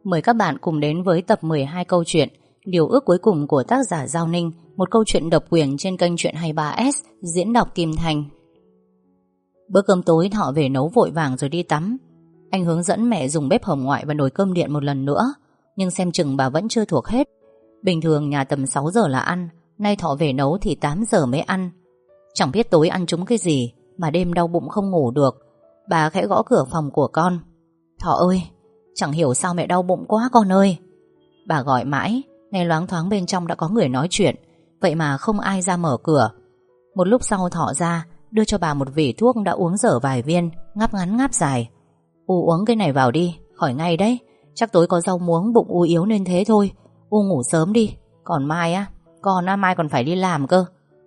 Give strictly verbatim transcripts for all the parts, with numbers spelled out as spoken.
Mời các bạn cùng đến với tập mười hai câu chuyện Điều ước cuối cùng của tác giả Giao Ninh, một câu chuyện độc quyền trên kênh Chuyện hai mươi ba ét, diễn đọc Kim Thành. Bữa cơm tối Thọ về nấu vội vàng rồi đi tắm. Anh hướng dẫn mẹ dùng bếp hồng ngoại và nồi cơm điện một lần nữa, nhưng xem chừng bà vẫn chưa thuộc hết. Bình thường nhà tầm sáu giờ là ăn, nay Thọ về nấu thì tám giờ mới ăn. Chẳng biết tối ăn trúng cái gì mà đêm đau bụng không ngủ được. Bà khẽ gõ cửa phòng của con. Thọ ơi, chẳng hiểu sao mẹ đau bụng quá con ơi. Bà gọi mãi, nghe loáng thoáng bên trong đã có người nói chuyện, vậy mà không ai ra mở cửa. Một lúc sau Thọ ra, đưa cho bà một vỉ thuốc đã uống dở vài viên, ngáp ngắn ngáp dài. U uống cái này vào đi, khỏi ngay đấy. Chắc tối có rau muống bụng U yếu nên thế thôi. U ngủ sớm đi, còn mai á Còn á, mai còn phải đi làm cơ.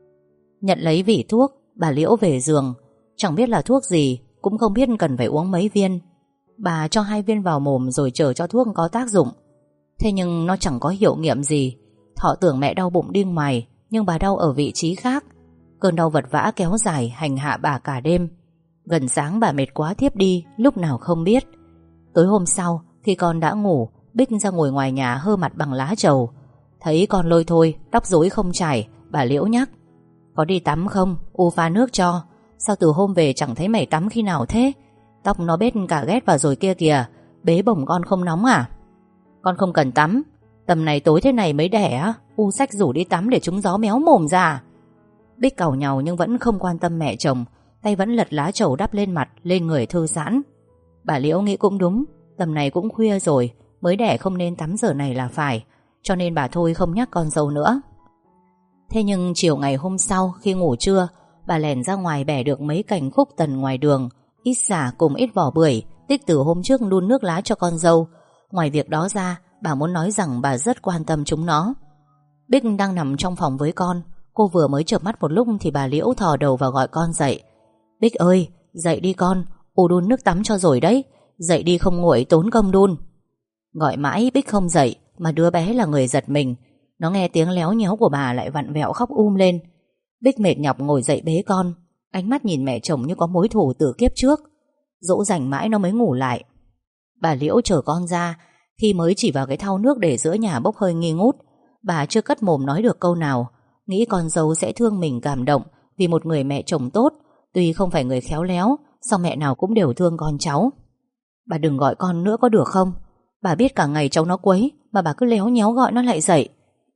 Nhận lấy vỉ thuốc, bà Liễu về giường. Chẳng biết là thuốc gì, cũng không biết cần phải uống mấy viên. Bà cho hai viên vào mồm rồi chờ cho thuốc có tác dụng. Thế nhưng nó chẳng có hiệu nghiệm gì. Thọ tưởng mẹ đau bụng đi ngoài, nhưng bà đau ở vị trí khác. Cơn đau vật vã kéo dài hành hạ bà cả đêm. Gần sáng bà mệt quá thiếp đi, lúc nào không biết. Tối hôm sau, khi con đã ngủ, Bích ra ngồi ngoài nhà hơ mặt bằng lá trầu. Thấy con lôi thôi, tóc rối không chải, bà Liễu nhắc: Có đi tắm không? U pha nước cho. Sao từ hôm về chẳng thấy mày tắm khi nào thế? Tóc nó bết cả ghét vào rồi kia kìa. Bế bổng con không nóng à? Con không cần tắm. Tầm này tối thế này mới đẻ á, U xách rủ đi tắm để trúng gió méo mồm ra. Bích càu nhàu nhưng vẫn không quan tâm mẹ chồng, tay vẫn lật lá trầu đắp lên mặt, lên người thư giãn. Bà Liễu nghĩ cũng đúng, tầm này cũng khuya rồi, mới đẻ không nên tắm giờ này là phải, cho nên bà thôi không nhắc con dâu nữa. Thế nhưng chiều ngày hôm sau khi ngủ trưa, bà lèn ra ngoài bẻ được mấy cành khúc tần ngoài đường, ít xả cùng ít vỏ bưởi, tích từ hôm trước đun nước lá cho con dâu. Ngoài việc đó ra, bà muốn nói rằng bà rất quan tâm chúng nó. Bích đang nằm trong phòng với con. Cô vừa mới chợp mắt một lúc thì bà Liễu thò đầu vào gọi con dậy. Bích ơi, dậy đi con, U đun nước tắm cho rồi đấy. Dậy đi không nguội tốn công đun. Gọi mãi Bích không dậy, mà đứa bé là người giật mình. Nó nghe tiếng léo nhéo của bà lại vặn vẹo khóc um lên. Bích mệt nhọc ngồi dậy bế con, ánh mắt nhìn mẹ chồng như có mối thù từ kiếp trước. Dỗ dành mãi nó mới ngủ lại. Bà Liễu chở con ra, khi mới chỉ vào cái thau nước để giữa nhà bốc hơi nghi ngút. Bà chưa cất mồm nói được câu nào. Nghĩ con dâu sẽ thương mình cảm động vì một người mẹ chồng tốt. Tuy không phải người khéo léo, song mẹ nào cũng đều thương con cháu. Bà đừng gọi con nữa có được không? Bà biết cả ngày cháu nó quấy, mà bà cứ léo nhéo gọi nó lại dậy.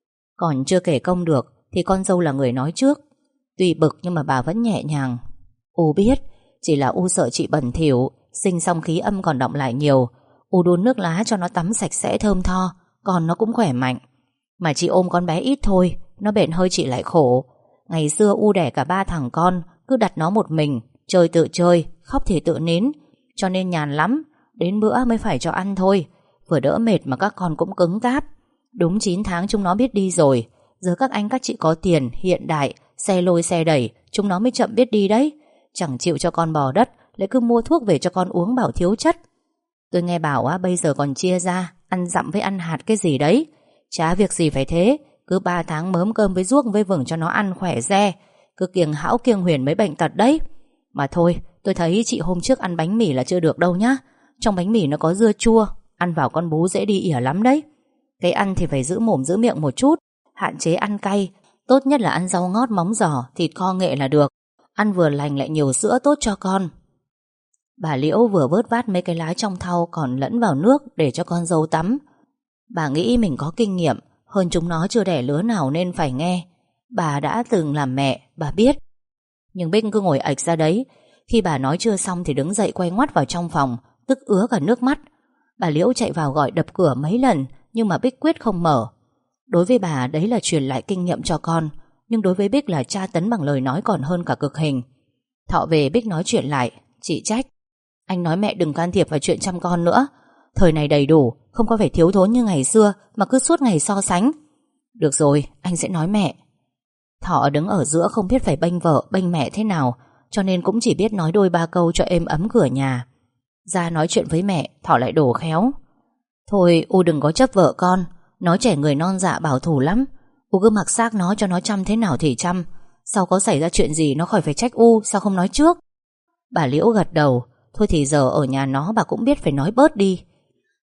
Còn chưa kể công được thì con dâu là người nói trước. Tuy bực nhưng mà bà vẫn nhẹ nhàng. U biết, chỉ là U sợ chị bẩn thỉu, sinh xong khí âm còn đọng lại nhiều. U đun nước lá cho nó tắm sạch sẽ thơm tho, còn nó cũng khỏe mạnh. Mà chị ôm con bé ít thôi, nó bện hơi chị lại khổ. Ngày xưa U đẻ cả ba thằng con, cứ đặt nó một mình, chơi tự chơi, khóc thì tự nín, cho nên nhàn lắm. Đến bữa mới phải cho ăn thôi. Vừa đỡ mệt mà các con cũng cứng cáp. Đúng chín tháng chúng nó biết đi rồi. Giờ các anh các chị có tiền, hiện đại, xe lôi xe đẩy, chúng nó mới chậm biết đi đấy. Chẳng chịu cho con bò đất, lại cứ mua thuốc về cho con uống bảo thiếu chất. Tôi nghe bảo á, bây giờ còn chia ra ăn dặm với ăn hạt cái gì đấy. Chả việc gì phải thế. Cứ ba tháng mớm cơm với ruốc với vừng cho nó ăn khỏe re. Cứ kiêng hão kiêng huyền mấy bệnh tật đấy. Mà thôi, tôi thấy chị hôm trước ăn bánh mì là chưa được đâu nhá. Trong bánh mì nó có dưa chua, ăn vào con bú dễ đi ỉa lắm đấy. Cái ăn thì phải giữ mồm giữ miệng một chút, hạn chế ăn cay. Tốt nhất là ăn rau ngót móng giò, thịt kho nghệ là được. Ăn vừa lành lại nhiều sữa tốt cho con. Bà Liễu vừa vớt vát mấy cái lá trong thau còn lẫn vào nước để cho con dâu tắm. Bà nghĩ mình có kinh nghiệm hơn chúng nó chưa đẻ lứa nào nên phải nghe. Bà đã từng làm mẹ, bà biết. Nhưng Bích cứ ngồi ạch ra đấy. Khi bà nói chưa xong thì đứng dậy quay ngoắt vào trong phòng, tức ứa cả nước mắt. Bà Liễu chạy vào gọi đập cửa mấy lần, nhưng mà Bích quyết không mở. Đối với bà đấy là truyền lại kinh nghiệm cho con, nhưng đối với Bích là tra tấn bằng lời nói còn hơn cả cực hình. Thọ về Bích nói chuyện lại. Chị trách: Anh nói mẹ đừng can thiệp vào chuyện chăm con nữa. Thời này đầy đủ, không có phải thiếu thốn như ngày xưa mà cứ suốt ngày so sánh. Được rồi, anh sẽ nói mẹ. Thọ đứng ở giữa không biết phải bênh vợ bênh mẹ thế nào, cho nên cũng chỉ biết nói đôi ba câu cho êm ấm cửa nhà. Ra nói chuyện với mẹ, Thọ lại đổ khéo: Thôi U đừng có chấp vợ con. Nó trẻ người non dạ bảo thủ lắm. U cứ mặc xác nó cho nó chăm thế nào thì chăm. Sau có xảy ra chuyện gì nó khỏi phải trách U. Sao không nói trước? Bà Liễu gật đầu. Thôi thì giờ ở nhà nó bà cũng biết phải nói bớt đi.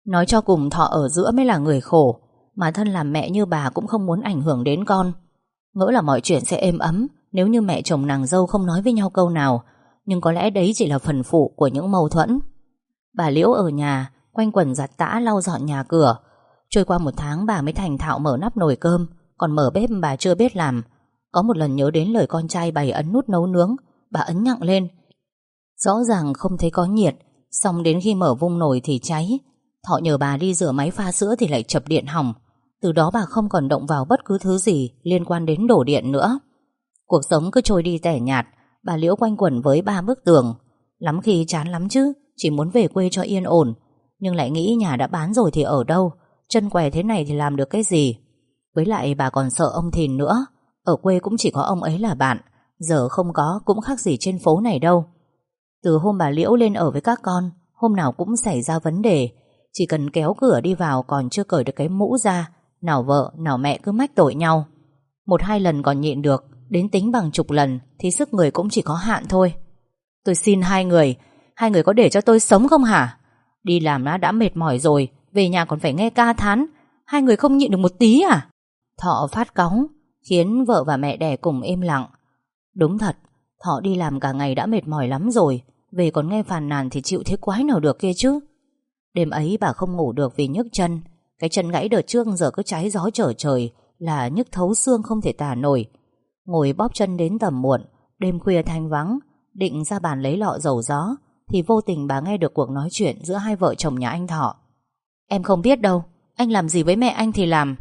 Nói cho cùng Thọ ở giữa mới là người khổ, mà thân làm mẹ như bà cũng không muốn ảnh hưởng đến con. Ngỡ là mọi chuyện sẽ êm ấm nếu như mẹ chồng nàng dâu không nói với nhau câu nào, nhưng có lẽ đấy chỉ là phần phụ của những mâu thuẫn. Bà Liễu ở nhà quanh quần giặt tã lau dọn nhà cửa. Trôi qua một tháng bà mới thành thạo mở nắp nồi cơm, còn mở bếp bà chưa biết làm. Có một lần nhớ đến lời con trai bày ấn nút nấu nướng, bà ấn nhặng lên. Rõ ràng không thấy có nhiệt, xong đến khi mở vung nồi thì cháy. Thọ nhờ bà đi rửa máy pha sữa thì lại chập điện hỏng. Từ đó bà không còn động vào bất cứ thứ gì liên quan đến đổ điện nữa. Cuộc sống cứ trôi đi tẻ nhạt. Bà Liễu quanh quẩn với ba bức tường. Lắm khi chán lắm chứ, chỉ muốn về quê cho yên ổn. Nhưng lại nghĩ nhà đã bán rồi thì ở đâu, chân què thế này thì làm được cái gì. Với lại bà còn sợ ông Thìn nữa. Ở quê cũng chỉ có ông ấy là bạn, giờ không có cũng khác gì trên phố này đâu. Từ hôm bà Liễu lên ở với các con, hôm nào cũng xảy ra vấn đề. Chỉ cần kéo cửa đi vào còn chưa cởi được cái mũ ra, nào vợ nào mẹ cứ mách tội nhau. Một hai lần còn nhịn được, đến tính bằng chục lần thì sức người cũng chỉ có hạn thôi. Tôi xin hai người, hai người có để cho tôi sống không hả? Đi làm đã, đã mệt mỏi rồi, về nhà còn phải nghe ca thán. Hai người không nhịn được một tí à? Thọ phát cáu, khiến vợ và mẹ đẻ cùng im lặng. Đúng thật, Thọ đi làm cả ngày đã mệt mỏi lắm rồi, về còn nghe phàn nàn thì chịu thế quái nào được kia chứ. Đêm ấy bà không ngủ được vì nhức chân. Cái chân gãy đợt trước giờ cứ cháy gió trở trời, là nhức thấu xương không thể tả nổi. Ngồi bóp chân đến tầm muộn, đêm khuya thanh vắng, định ra bàn lấy lọ dầu gió, thì vô tình bà nghe được cuộc nói chuyện giữa hai vợ chồng nhà anh Thọ. Em không biết đâu, anh làm gì với mẹ anh thì làm.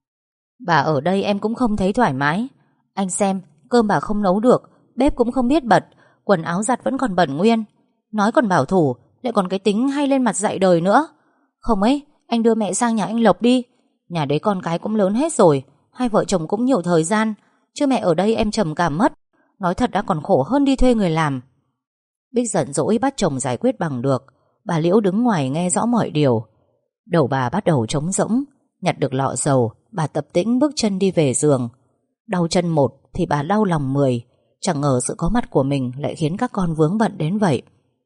Bà ở đây em cũng không thấy thoải mái. Anh xem, cơm bà không nấu được, bếp cũng không biết bật, quần áo giặt vẫn còn bẩn nguyên. Nói còn bảo thủ, lại còn cái tính hay lên mặt dạy đời nữa. Không ấy, anh đưa mẹ sang nhà anh Lộc đi. Nhà đấy con cái cũng lớn hết rồi, hai vợ chồng cũng nhiều thời gian. Chứ mẹ ở đây em trầm cảm mất. Nói thật đã còn khổ hơn đi thuê người làm. Bích giận dỗi bắt chồng giải quyết bằng được. Bà Liễu đứng ngoài nghe rõ mọi điều. Đầu bà bắt đầu trống rỗng. Nhặt được lọ dầu, bà tập tĩnh bước chân đi về giường. Đau chân một thì bà đau lòng mười. Chẳng ngờ sự có mặt của mình lại khiến các con vướng bận đến vậy.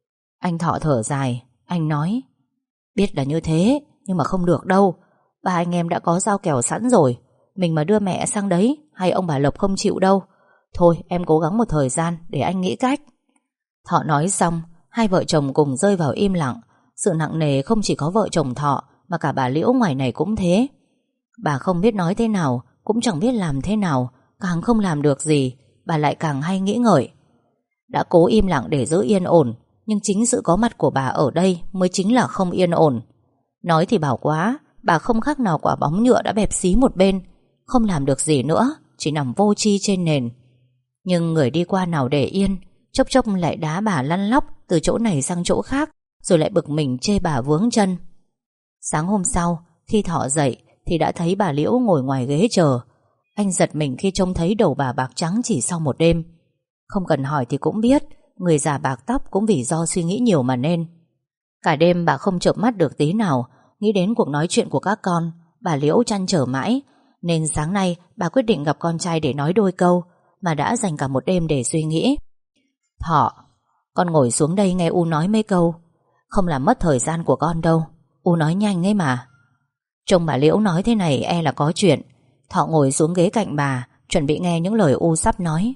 Anh Thọ thở dài. Anh nói, biết là như thế, nhưng mà không được đâu. Ba anh em đã có dao kèo sẵn rồi. Mình mà đưa mẹ sang đấy, hay ông bà Lộc không chịu đâu. Thôi em cố gắng một thời gian để anh nghĩ cách. Thọ nói xong, hai vợ chồng cùng rơi vào im lặng. Sự nặng nề không chỉ có vợ chồng Thọ, mà cả bà Liễu ngoài này cũng thế. Bà không biết nói thế nào, cũng chẳng biết làm thế nào. Càng không làm được gì, bà lại càng hay nghĩ ngợi. Đã cố im lặng để giữ yên ổn, nhưng chính sự có mặt của bà ở đây mới chính là không yên ổn. Nói thì bảo quá, bà không khác nào quả bóng nhựa đã bẹp xí một bên, không làm được gì nữa, chỉ nằm vô tri trên nền. Nhưng người đi qua nào để yên, chốc chốc lại đá bà lăn lóc từ chỗ này sang chỗ khác, rồi lại bực mình chê bà vướng chân. Sáng hôm sau, khi Thọ dậy thì đã thấy bà Liễu ngồi ngoài ghế chờ. Anh giật mình khi trông thấy đầu bà bạc trắng chỉ sau một đêm. Không cần hỏi thì cũng biết, người già bạc tóc cũng vì do suy nghĩ nhiều mà nên. Cả đêm bà không chợp mắt được tí nào. Nghĩ đến cuộc nói chuyện của các con, bà Liễu trăn trở mãi. Nên sáng nay bà quyết định gặp con trai để nói đôi câu, mà đã dành cả một đêm để suy nghĩ. Thọ, con ngồi xuống đây nghe U nói mấy câu. Không làm mất thời gian của con đâu, U nói nhanh ấy mà. Trông bà Liễu nói thế này e là có chuyện. Thọ ngồi xuống ghế cạnh bà, chuẩn bị nghe những lời U sắp nói.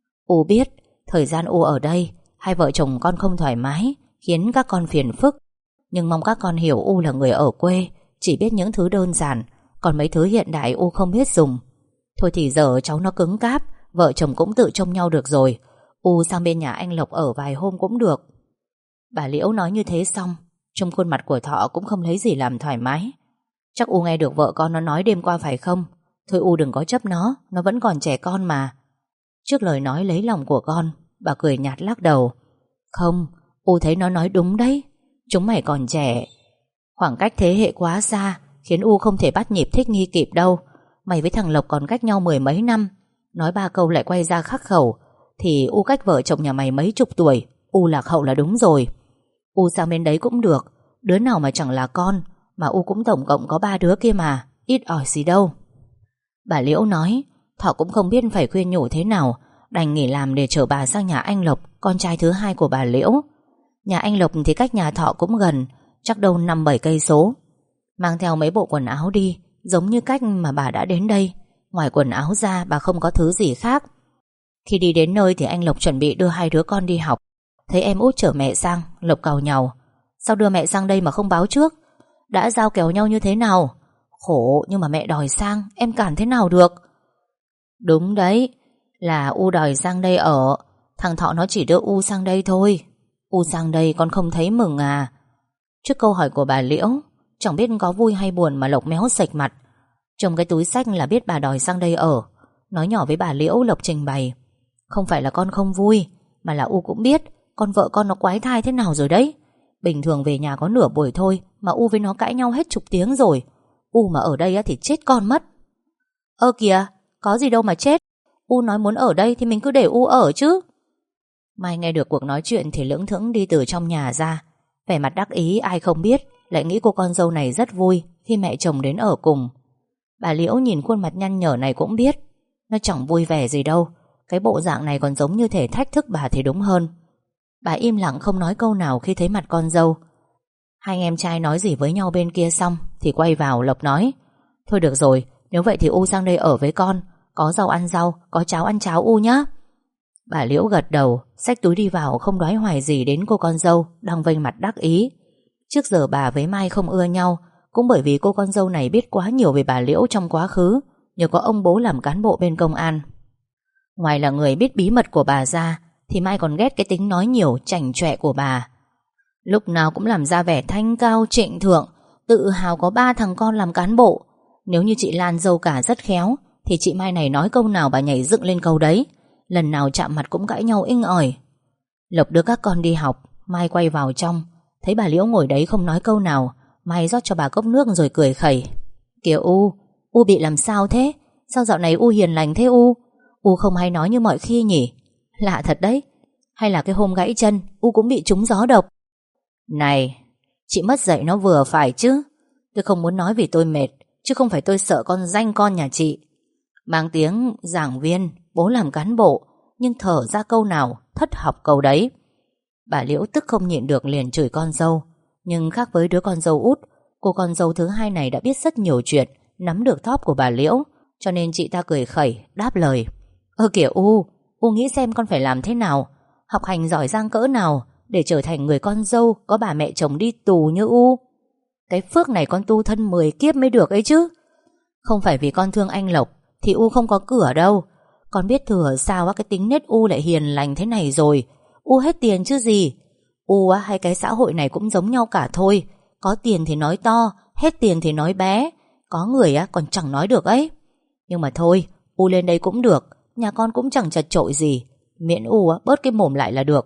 U biết thời gian U ở đây, hai vợ chồng con không thoải mái, khiến các con phiền phức. Nhưng mong các con hiểu U là người ở quê, chỉ biết những thứ đơn giản, còn mấy thứ hiện đại U không biết dùng. Thôi thì giờ cháu nó cứng cáp, vợ chồng cũng tự trông nhau được rồi. U sang bên nhà anh Lộc ở vài hôm cũng được. Bà Liễu nói như thế xong, trong khuôn mặt của Thọ cũng không lấy gì làm thoải mái. Chắc U nghe được vợ con nó nói đêm qua phải không? Thôi U đừng có chấp nó, nó vẫn còn trẻ con mà. Trước lời nói lấy lòng của con, bà cười nhạt lắc đầu. Không, U thấy nó nói đúng đấy. Chúng mày còn trẻ, khoảng cách thế hệ quá xa, khiến U không thể bắt nhịp thích nghi kịp đâu. Mày với thằng Lộc còn cách nhau mười mấy năm, nói ba câu lại quay ra khắc khẩu, thì U cách vợ chồng nhà mày mấy chục tuổi. U lạc hậu là đúng rồi. U sang bên đấy cũng được, đứa nào mà chẳng là con, mà U cũng tổng cộng có ba đứa kia mà, ít ỏi gì đâu. Bà Liễu nói. Thọ cũng không biết phải khuyên nhủ thế nào, đành nghỉ làm để chở bà sang nhà anh Lộc, con trai thứ hai của bà Liễu. Nhà anh Lộc thì cách nhà Thọ cũng gần, chắc đâu năm bảy cây số. Mang theo mấy bộ quần áo đi, giống như cách mà bà đã đến đây. Ngoài quần áo ra bà không có thứ gì khác. Khi đi đến nơi thì anh Lộc chuẩn bị đưa hai đứa con đi học. Thấy em út chở mẹ sang, Lộc càu nhàu: sao đưa mẹ sang đây mà không báo trước? Đã giao kèo nhau như thế nào? Khổ, nhưng mà mẹ đòi sang, em cản thế nào được? Đúng đấy, là U đòi sang đây ở. Thằng Thọ nó chỉ đưa U sang đây thôi. U sang đây con không thấy mừng à? Trước câu hỏi của bà Liễu, chẳng biết có vui hay buồn mà Lộc méo sạch mặt. Trong cái túi xách là biết bà đòi sang đây ở. Nói nhỏ với bà Liễu, Lộc trình bày: không phải là con không vui, mà là U cũng biết con vợ con nó quái thai thế nào rồi đấy. Bình thường về nhà có nửa buổi thôi mà U với nó cãi nhau hết chục tiếng rồi. U mà ở đây thì chết con mất. Ơ kìa, có gì đâu mà chết. U nói muốn ở đây thì mình cứ để U ở chứ. Mai nghe được cuộc nói chuyện thì lững thững đi từ trong nhà ra, vẻ mặt đắc ý ai không biết, lại nghĩ cô con dâu này rất vui khi mẹ chồng đến ở cùng. Bà Liễu nhìn khuôn mặt nhăn nhở này cũng biết nó chẳng vui vẻ gì đâu. Cái bộ dạng này còn giống như thể thách thức bà thì đúng hơn. Bà im lặng không nói câu nào khi thấy mặt con dâu. Hai anh em trai nói gì với nhau bên kia xong thì quay vào, Lộc nói: thôi được rồi, nếu vậy thì U sang đây ở với con. Có rau ăn rau, có cháo ăn cháo U nhá. Bà Liễu gật đầu, xách túi đi vào, không đoái hoài gì đến cô con dâu đang vênh mặt đắc ý. Trước giờ bà với Mai không ưa nhau, cũng bởi vì cô con dâu này biết quá nhiều về bà Liễu trong quá khứ, nhờ có ông bố làm cán bộ bên công an. Ngoài là người biết bí mật của bà ra, thì Mai còn ghét cái tính nói nhiều chảnh chọe của bà. Lúc nào cũng làm ra vẻ thanh cao trịnh thượng, tự hào có ba thằng con làm cán bộ. Nếu như chị Lan dâu cả rất khéo, thì chị Mai này nói câu nào bà nhảy dựng lên câu đấy. Lần nào chạm mặt cũng cãi nhau inh ỏi. Lộc đưa các con đi học, Mai quay vào trong, thấy bà Liễu ngồi đấy không nói câu nào. Mai rót cho bà cốc nước rồi cười khẩy: kìa U, U bị làm sao thế? Sao dạo này U hiền lành thế U? U không hay nói như mọi khi nhỉ? Lạ thật đấy. Hay là cái hôm gãy chân U cũng bị trúng gió độc? Này, chị mất dạy nó vừa phải chứ. Tôi không muốn nói vì tôi mệt, chứ không phải tôi sợ con danh con nhà chị. Mang tiếng giảng viên, bố làm cán bộ, nhưng thở ra câu nào thất học câu đấy. Bà Liễu tức không nhịn được liền chửi con dâu. Nhưng khác với đứa con dâu út, cô con dâu thứ hai này đã biết rất nhiều chuyện, nắm được thóp của bà Liễu, cho nên chị ta cười khẩy đáp lời: Ơ kìa U, U nghĩ xem con phải làm thế nào, học hành giỏi giang cỡ nào để trở thành người con dâu có bà mẹ chồng đi tù như U. Cái phước này con tu thân mười kiếp mới được ấy chứ. Không phải vì con thương anh Lộc thì U không có cửa đâu. Con biết thừa sao cái tính nết U lại hiền lành thế này rồi. U hết tiền chứ gì. U hay cái xã hội này cũng giống nhau cả thôi. Có tiền thì nói to, hết tiền thì nói bé. Có người còn chẳng nói được ấy. Nhưng mà thôi, U lên đây cũng được, nhà con cũng chẳng chật chội gì, miễn U bớt cái mồm lại là được.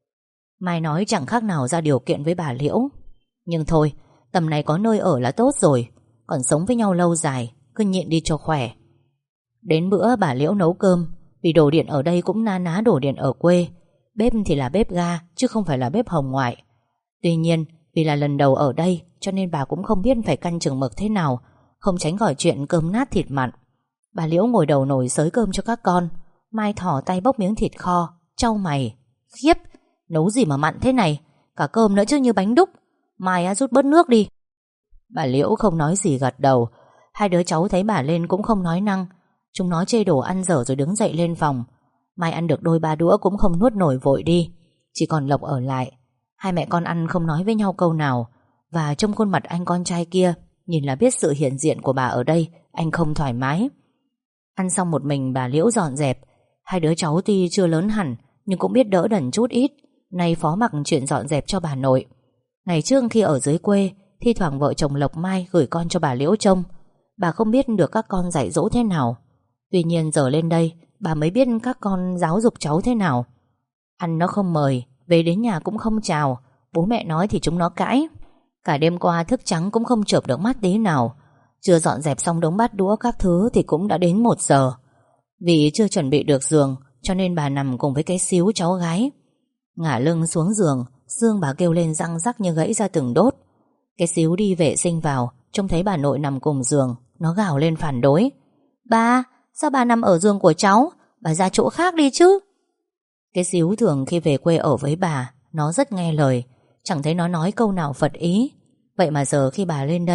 Mai nói chẳng khác nào ra điều kiện với bà Liễu. Nhưng thôi, tầm này có nơi ở là tốt rồi. Còn sống với nhau lâu dài, cứ nhịn đi cho khỏe. Đến bữa bà Liễu nấu cơm, vì đồ điện ở đây cũng na ná đồ điện ở quê. Bếp thì là bếp ga, chứ không phải là bếp hồng ngoại. Tuy nhiên, vì là lần đầu ở đây, cho nên bà cũng không biết phải căn chừng mực thế nào, không tránh khỏi chuyện cơm nát thịt mặn. Bà Liễu ngồi đầu nồi xới cơm cho các con. Mai thỏ tay bốc miếng thịt kho, chau mày: khiếp, nấu gì mà mặn thế này, cả cơm nữa chứ như bánh đúc. Mai rút bớt nước đi. Bà Liễu không nói gì gật đầu. Hai đứa cháu thấy bà lên cũng không nói năng. Chúng nó chê đồ ăn dở rồi đứng dậy lên phòng. Mai ăn được đôi ba đũa cũng không nuốt nổi vội đi. Chỉ còn Lộc ở lại. Hai mẹ con ăn không nói với nhau câu nào. Và trong khuôn mặt anh con trai kia, nhìn là biết sự hiện diện của bà ở đây, anh không thoải mái. Ăn xong một mình bà Liễu dọn dẹp. Hai đứa cháu tuy chưa lớn hẳn, nhưng cũng biết đỡ đần chút ít. Nay phó mặc chuyện dọn dẹp cho bà nội. Ngày trước khi ở dưới quê, thi thoảng vợ chồng Lộc Mai gửi con cho bà Liễu trông. Bà không biết được các con dạy dỗ thế nào. Tuy nhiên giờ lên đây, bà mới biết các con giáo dục cháu thế nào. Ăn nó không mời, về đến nhà cũng không chào. Bố mẹ nói thì chúng nó cãi. Cả đêm qua thức trắng cũng không chợp được mắt tí nào. Chưa dọn dẹp xong đống bát đũa các thứ thì cũng đã đến một giờ. Vì chưa chuẩn bị được giường, cho nên bà nằm cùng với cái xíu cháu gái. Ngả lưng xuống giường, xương bà kêu lên răng rắc như gãy ra từng đốt. Cái xíu đi vệ sinh vào, trông thấy bà nội nằm cùng giường, nó gào lên phản đối: Ba, sao bà nằm ở giường của cháu? Bà ra chỗ khác đi chứ. Cái xíu thường khi về quê ở với bà, nó rất nghe lời, chẳng thấy nó nói câu nào phật ý. Vậy mà giờ khi bà lên đây,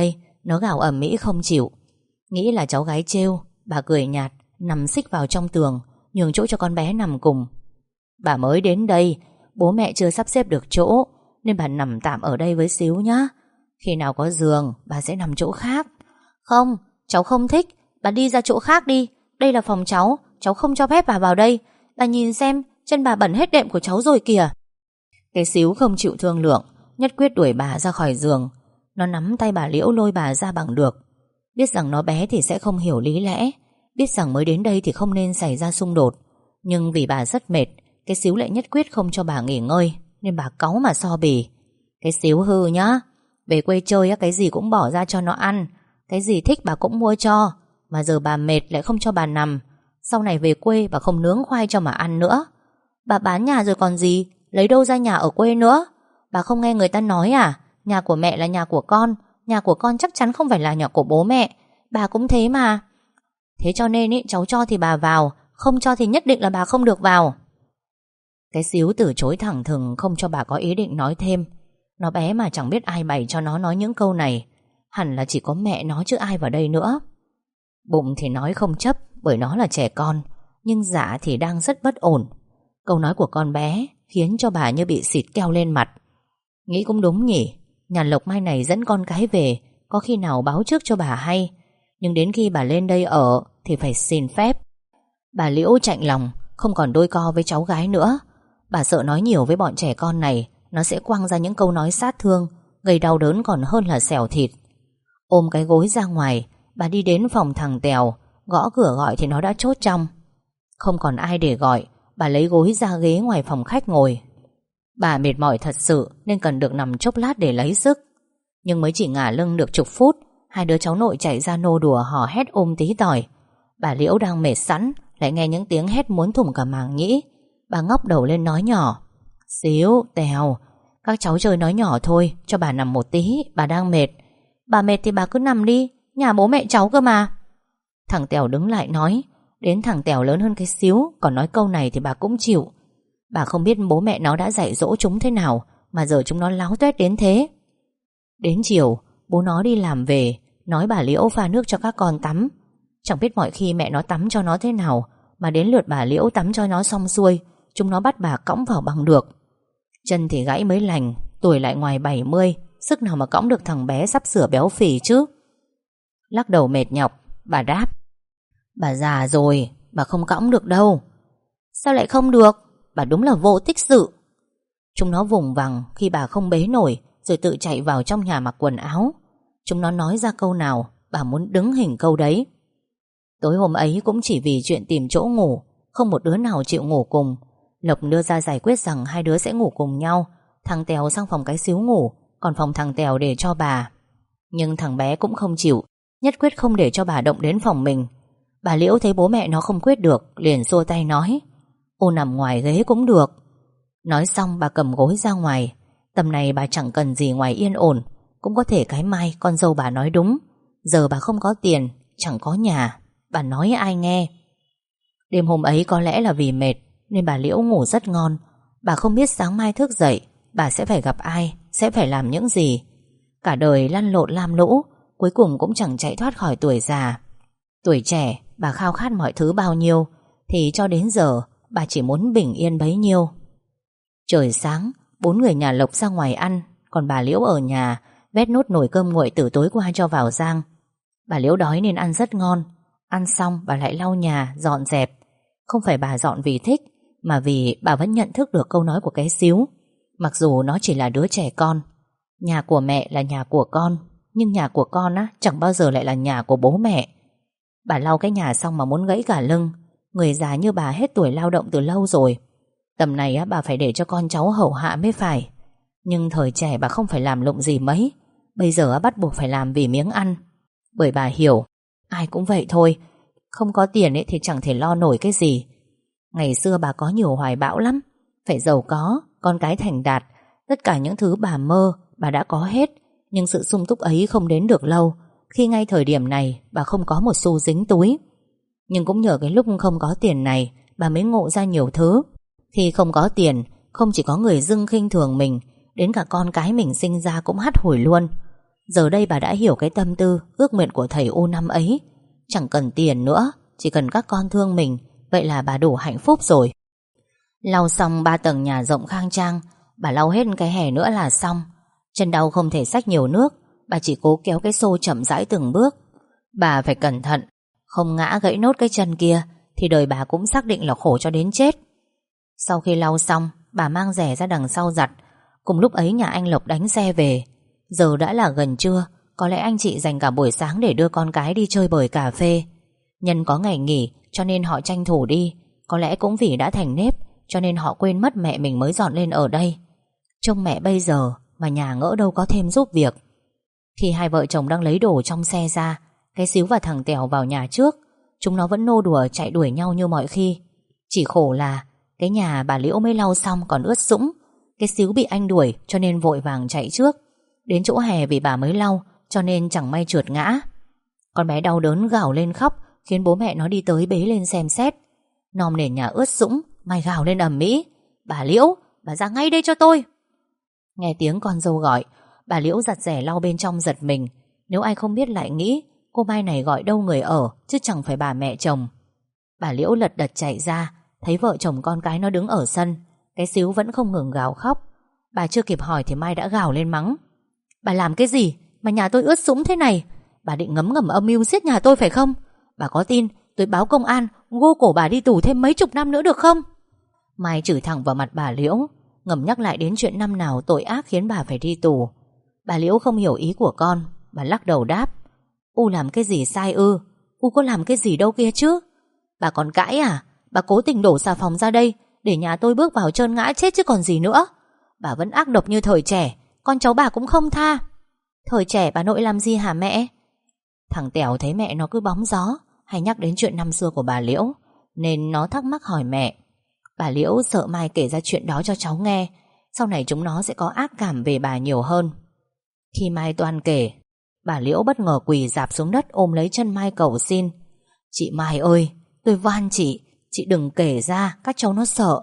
Nó gào ầm ĩ không chịu. Nghĩ là cháu gái trêu, bà cười nhạt, nằm xích vào trong tường, nhường chỗ cho con bé nằm cùng. Bà mới đến đây, bố mẹ chưa sắp xếp được chỗ, nên bà nằm tạm ở đây với xíu nhá. Khi nào có giường, bà sẽ nằm chỗ khác. Không, cháu không thích, bà đi ra chỗ khác đi. Đây là phòng cháu, cháu không cho phép bà vào đây. Bà nhìn xem, chân bà bẩn hết đệm của cháu rồi kìa. Cái xíu không chịu thương lượng, nhất quyết đuổi bà ra khỏi giường. Nó nắm tay bà Liễu lôi bà ra bằng được. Biết rằng nó bé thì sẽ không hiểu lý lẽ, biết rằng mới đến đây thì không nên xảy ra xung đột. Nhưng vì bà rất mệt, cái xíu lại nhất quyết không cho bà nghỉ ngơi, nên bà cáu mà so bì. Cái xíu hư nhá. Về quê chơi á, cái gì cũng bỏ ra cho nó ăn, cái gì thích bà cũng mua cho. Mà giờ bà mệt lại không cho bà nằm. Sau này về quê bà không nướng khoai cho mà ăn nữa. Bà bán nhà rồi còn gì, lấy đâu ra nhà ở quê nữa. Bà không nghe người ta nói à, nhà của mẹ là nhà của con, nhà của con chắc chắn không phải là nhà của bố mẹ. Bà cũng thế mà. Thế cho nên ý, cháu cho thì bà vào, không cho thì nhất định là bà không được vào. Cái xíu từ chối thẳng thừng, không cho bà có ý định nói thêm. Nó bé mà chẳng biết ai bày cho nó nói những câu này. Hẳn là chỉ có mẹ nó chứ ai vào đây nữa. Bụng thì nói không chấp, bởi nó là trẻ con, nhưng dạ thì đang rất bất ổn. Câu nói của con bé khiến cho bà như bị xịt keo lên mặt. Nghĩ cũng đúng nhỉ, nhà Lộc mai này dẫn con cái về, có khi nào báo trước cho bà hay. Nhưng đến khi bà lên đây ở thì phải xin phép. Bà Liễu chạnh lòng, không còn đôi co với cháu gái nữa. Bà sợ nói nhiều với bọn trẻ con này, nó sẽ quăng ra những câu nói sát thương, gây đau đớn còn hơn là xẻo thịt. Ôm cái gối ra ngoài, bà đi đến phòng thằng Tèo, gõ cửa gọi thì nó đã chốt trong. Không còn ai để gọi, bà lấy gối ra ghế ngoài phòng khách ngồi. Bà mệt mỏi thật sự nên cần được nằm chốc lát để lấy sức. Nhưng mới chỉ ngả lưng được chục phút, hai đứa cháu nội chạy ra nô đùa hò hét ôm tí tỏi. Bà Liễu đang mệt sẵn, lại nghe những tiếng hét muốn thủng cả màng nhĩ. Bà ngóc đầu lên nói nhỏ: Xíu, Tèo, các cháu chơi nói nhỏ thôi, cho bà nằm một tí, bà đang mệt. Bà mệt thì bà cứ nằm đi, nhà bố mẹ cháu cơ mà. Thằng Tèo đứng lại nói. Đến thằng Tèo lớn hơn cái xíu, còn nói câu này thì bà cũng chịu. Bà không biết bố mẹ nó đã dạy dỗ chúng thế nào mà giờ chúng nó láo tuét đến thế. Đến chiều, bố nó đi làm về, nói bà Liễu pha nước cho các con tắm. Chẳng biết mọi khi mẹ nó tắm cho nó thế nào, mà đến lượt bà Liễu tắm cho nó xong xuôi, chúng nó bắt bà cõng vào bằng được. Chân thì gãy mới lành, tuổi lại ngoài bảy mươi, sức nào mà cõng được thằng bé sắp sửa béo phì chứ. Lắc đầu mệt nhọc, bà đáp: Bà già rồi, bà không cõng được đâu. Sao lại không được? Bà đúng là vô tích sự. Chúng nó vùng vằng khi bà không bế nổi, rồi tự chạy vào trong nhà mặc quần áo. Chúng nó nói ra câu nào, bà muốn đứng hình câu đấy. Tối hôm ấy cũng chỉ vì chuyện tìm chỗ ngủ, không một đứa nào chịu ngủ cùng. Lộc đưa ra giải quyết rằng hai đứa sẽ ngủ cùng nhau. Thằng Tèo sang phòng cái xíu ngủ, còn phòng thằng Tèo để cho bà. Nhưng thằng bé cũng không chịu, nhất quyết không để cho bà động đến phòng mình. Bà Liễu thấy bố mẹ nó không quyết được, liền xua tay nói: Ô nằm ngoài ghế cũng được. Nói xong bà cầm gối ra ngoài. Tầm này bà chẳng cần gì ngoài yên ổn. Cũng có thể cái mai con dâu bà nói đúng. Giờ bà không có tiền, chẳng có nhà, bà nói ai nghe. Đêm hôm ấy có lẽ là vì mệt nên bà Liễu ngủ rất ngon. Bà không biết sáng mai thức dậy bà sẽ phải gặp ai, sẽ phải làm những gì. Cả đời lăn lộn lam lũ, cuối cùng cũng chẳng chạy thoát khỏi tuổi già. Tuổi trẻ bà khao khát mọi thứ bao nhiêu, thì cho đến giờ bà chỉ muốn bình yên bấy nhiêu. Trời sáng, bốn người nhà Lộc ra ngoài ăn, còn bà Liễu ở nhà vét nốt nồi cơm nguội từ tối qua cho vào rang. Bà Liễu đói nên ăn rất ngon. Ăn xong bà lại lau nhà, dọn dẹp. Không phải bà dọn vì thích, mà vì bà vẫn nhận thức được câu nói của cái xíu. Mặc dù nó chỉ là đứa trẻ con. Nhà của mẹ là nhà của con, nhưng nhà của con á chẳng bao giờ lại là nhà của bố mẹ. Bà lau cái nhà xong mà muốn gãy cả lưng. Người già như bà hết tuổi lao động từ lâu rồi. Tầm này á bà phải để cho con cháu hầu hạ mới phải. Nhưng thời trẻ bà không phải làm lụng gì mấy. Bây giờ á bắt buộc phải làm vì miếng ăn. Bởi bà hiểu, ai cũng vậy thôi. Không có tiền ấy thì chẳng thể lo nổi cái gì. Ngày xưa bà có nhiều hoài bão lắm. Phải giàu có, con cái thành đạt. Tất cả những thứ bà mơ bà đã có hết. Nhưng sự sung túc ấy không đến được lâu, khi ngay thời điểm này bà không có một xu dính túi. Nhưng cũng nhờ cái lúc không có tiền này, bà mới ngộ ra nhiều thứ. Khi không có tiền, không chỉ có người dưng khinh thường mình, đến cả con cái mình sinh ra cũng hắt hủi luôn. Giờ đây bà đã hiểu cái tâm tư, ước nguyện của thầy U năm ấy. Chẳng cần tiền nữa, chỉ cần các con thương mình, vậy là bà đủ hạnh phúc rồi. Lau xong ba tầng nhà rộng khang trang, bà lau hết cái hè nữa là xong. Chân đau không thể xách nhiều nước, bà chỉ cố kéo cái xô chậm rãi từng bước. Bà phải cẩn thận, không ngã gãy nốt cái chân kia thì đời bà cũng xác định là khổ cho đến chết. Sau khi lau xong, bà mang rẻ ra đằng sau giặt. Cùng lúc ấy nhà anh Lộc đánh xe về. Giờ đã là gần trưa, có lẽ anh chị dành cả buổi sáng để đưa con cái đi chơi bời cà phê. Nhân có ngày nghỉ cho nên họ tranh thủ đi. Có lẽ cũng vì đã thành nếp cho nên họ quên mất mẹ mình mới dọn lên ở đây. Trông mẹ bây giờ mà nhà ngỡ đâu có thêm giúp việc. Khi hai vợ chồng đang lấy đồ trong xe ra, cái Xíu và thằng Tèo vào nhà trước. Chúng nó vẫn nô đùa chạy đuổi nhau như mọi khi. Chỉ khổ là cái nhà bà Liễu mới lau xong còn ướt sũng. Cái Xíu bị anh đuổi cho nên vội vàng chạy trước. Đến chỗ hè vì bà mới lau cho nên chẳng may trượt ngã. Con bé đau đớn gào lên khóc, khiến bố mẹ nó đi tới bế lên xem xét. Nòm nền nhà ướt sũng, mày gào lên ầm ĩ: "Bà Liễu, bà ra ngay đây cho tôi!" Nghe tiếng con dâu gọi, bà Liễu giặt rẻ lau bên trong giật mình. Nếu ai không biết lại nghĩ cô Mai này gọi đâu người ở, chứ chẳng phải bà mẹ chồng. Bà Liễu lật đật chạy ra, thấy vợ chồng con cái nó đứng ở sân. Cái Xíu vẫn không ngừng gào khóc. Bà chưa kịp hỏi thì Mai đã gào lên mắng: "Bà làm cái gì mà nhà tôi ướt sũng thế này? Bà định ngấm ngầm âm mưu giết nhà tôi phải không? Bà có tin tôi báo công an gô cổ bà đi tù thêm mấy chục năm nữa được không?" Mai chửi thẳng vào mặt bà Liễu, ngầm nhắc lại đến chuyện năm nào tội ác khiến bà phải đi tù. Bà Liễu không hiểu ý của con. Bà lắc đầu đáp: "U làm cái gì sai ư? U có làm cái gì đâu kia chứ? Bà còn cãi à? Bà cố tình đổ xà phòng ra đây để nhà tôi bước vào trơn ngã chết chứ còn gì nữa. Bà vẫn ác độc như thời trẻ, con cháu bà cũng không tha. Thời trẻ bà nội làm gì hả mẹ?" Thằng Tèo thấy mẹ nó cứ bóng gió hay nhắc đến chuyện năm xưa của bà Liễu nên nó thắc mắc hỏi mẹ. Bà Liễu sợ Mai kể ra chuyện đó cho cháu nghe, sau này chúng nó sẽ có ác cảm về bà nhiều hơn. Khi Mai toan kể, bà Liễu bất ngờ quỳ rạp xuống đất ôm lấy chân Mai cầu xin: "Chị Mai ơi, tôi van chị, chị đừng kể ra, các cháu nó sợ."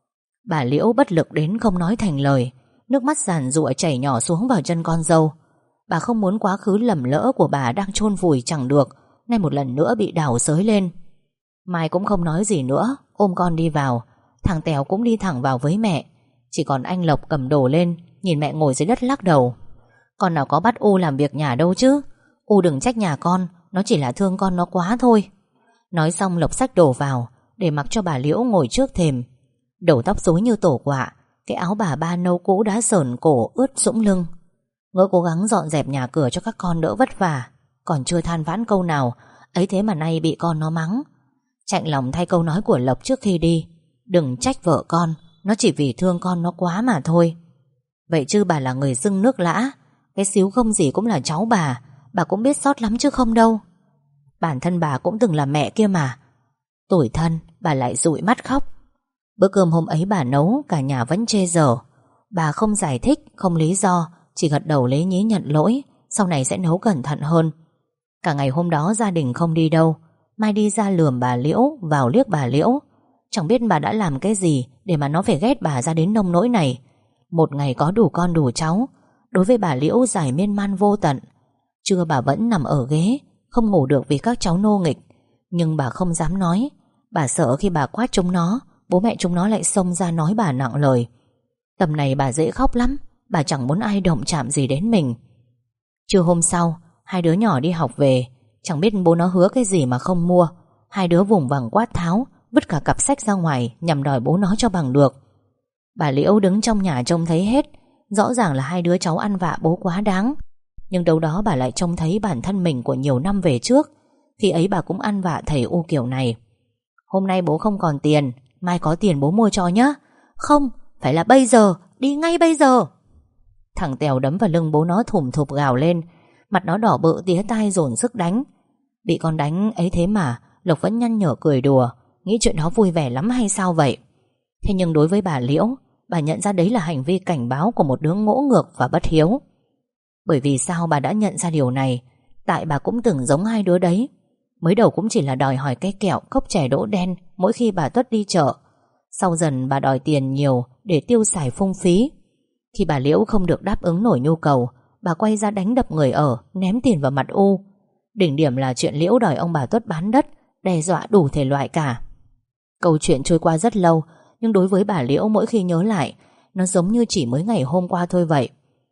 Bà Liễu bất lực đến không nói thành lời, nước mắt giàn giụa chảy nhỏ xuống vào chân con dâu. Bà không muốn quá khứ lầm lỡ của bà đang chôn vùi chẳng được, nay một lần nữa bị đào xới lên. Mai cũng không nói gì nữa, ôm con đi vào. Thằng Tèo cũng đi thẳng vào với mẹ. Chỉ còn anh Lộc cầm đồ lên, nhìn mẹ ngồi dưới đất lắc đầu: "Con nào có bắt U làm việc nhà đâu chứ. U đừng trách nhà con, nó chỉ là thương con nó quá thôi." Nói xong Lộc xách đồ vào, để mặc cho bà Liễu ngồi trước thềm. Đầu tóc rối như tổ quạ, cái áo bà ba nâu cũ đã sờn cổ ướt sũng lưng. Ngỡ cố gắng dọn dẹp nhà cửa cho các con đỡ vất vả, còn chưa than vãn câu nào, ấy thế mà nay bị con nó mắng. Chạnh lòng thay câu nói của Lộc trước khi đi: "Đừng trách vợ con, nó chỉ vì thương con nó quá mà thôi." Vậy chứ bà là người dưng nước lã, cái Xíu không gì cũng là cháu bà, bà cũng biết sót lắm chứ không đâu. Bản thân bà cũng từng là mẹ kia mà. Tủi thân, bà lại dụi mắt khóc. Bữa cơm hôm ấy bà nấu, cả nhà vẫn chê dở. Bà không giải thích, không lý do, chỉ gật đầu lấy nhí nhận lỗi, sau này sẽ nấu cẩn thận hơn. Cả ngày hôm đó gia đình không đi đâu. Mai đi ra lườm bà Liễu, vào liếc bà Liễu. Chẳng biết bà đã làm cái gì để mà nó phải ghét bà ra đến nông nỗi này. Một ngày có đủ con đủ cháu, đối với bà Liễu dài miên man vô tận. Trưa bà vẫn nằm ở ghế, không ngủ được vì các cháu nô nghịch. Nhưng bà không dám nói. Bà sợ khi bà quát chúng nó, bố mẹ chúng nó lại xông ra nói bà nặng lời. Tầm này bà dễ khóc lắm, bà chẳng muốn ai động chạm gì đến mình. Trưa hôm sau, hai đứa nhỏ đi học về, chẳng biết bố nó hứa cái gì mà không mua. Hai đứa vùng vằng quát tháo, vứt cả cặp sách ra ngoài nhằm đòi bố nó cho bằng được. Bà Liễu đứng trong nhà trông thấy hết. Rõ ràng là hai đứa cháu ăn vạ bố quá đáng. Nhưng đâu đó bà lại trông thấy bản thân mình của nhiều năm về trước. Khi ấy bà cũng ăn vạ thầy U kiểu này. "Hôm nay bố không còn tiền, mai có tiền bố mua cho nhá." "Không, phải là bây giờ, đi ngay bây giờ." Thằng Tèo đấm vào lưng bố nó thủm thụp gào lên. Mặt nó đỏ bự tía tai dồn sức đánh. Bị con đánh ấy thế mà Lộc vẫn nhăn nhở cười đùa, nghĩ chuyện đó vui vẻ lắm hay sao vậy. Thế nhưng đối với bà Liễu, bà nhận ra đấy là hành vi cảnh báo của một đứa ngỗ ngược và bất hiếu. Bởi vì sao bà đã nhận ra điều này? Tại bà cũng từng giống hai đứa đấy. Mới đầu cũng chỉ là đòi hỏi cái kẹo, cốc chè đỗ đen mỗi khi bà Tuất đi chợ. Sau dần bà đòi tiền nhiều để tiêu xài phung phí. Khi bà Liễu không được đáp ứng nổi nhu cầu, bà quay ra đánh đập người ở, ném tiền vào mặt U. Đỉnh điểm là chuyện Liễu đòi ông bà Tuất bán đất, đe dọa đủ thể loại cả. Câu chuyện trôi qua rất lâu, nhưng đối với bà Liễu mỗi khi nhớ lại, nó giống như chỉ mới ngày hôm qua thôi vậy.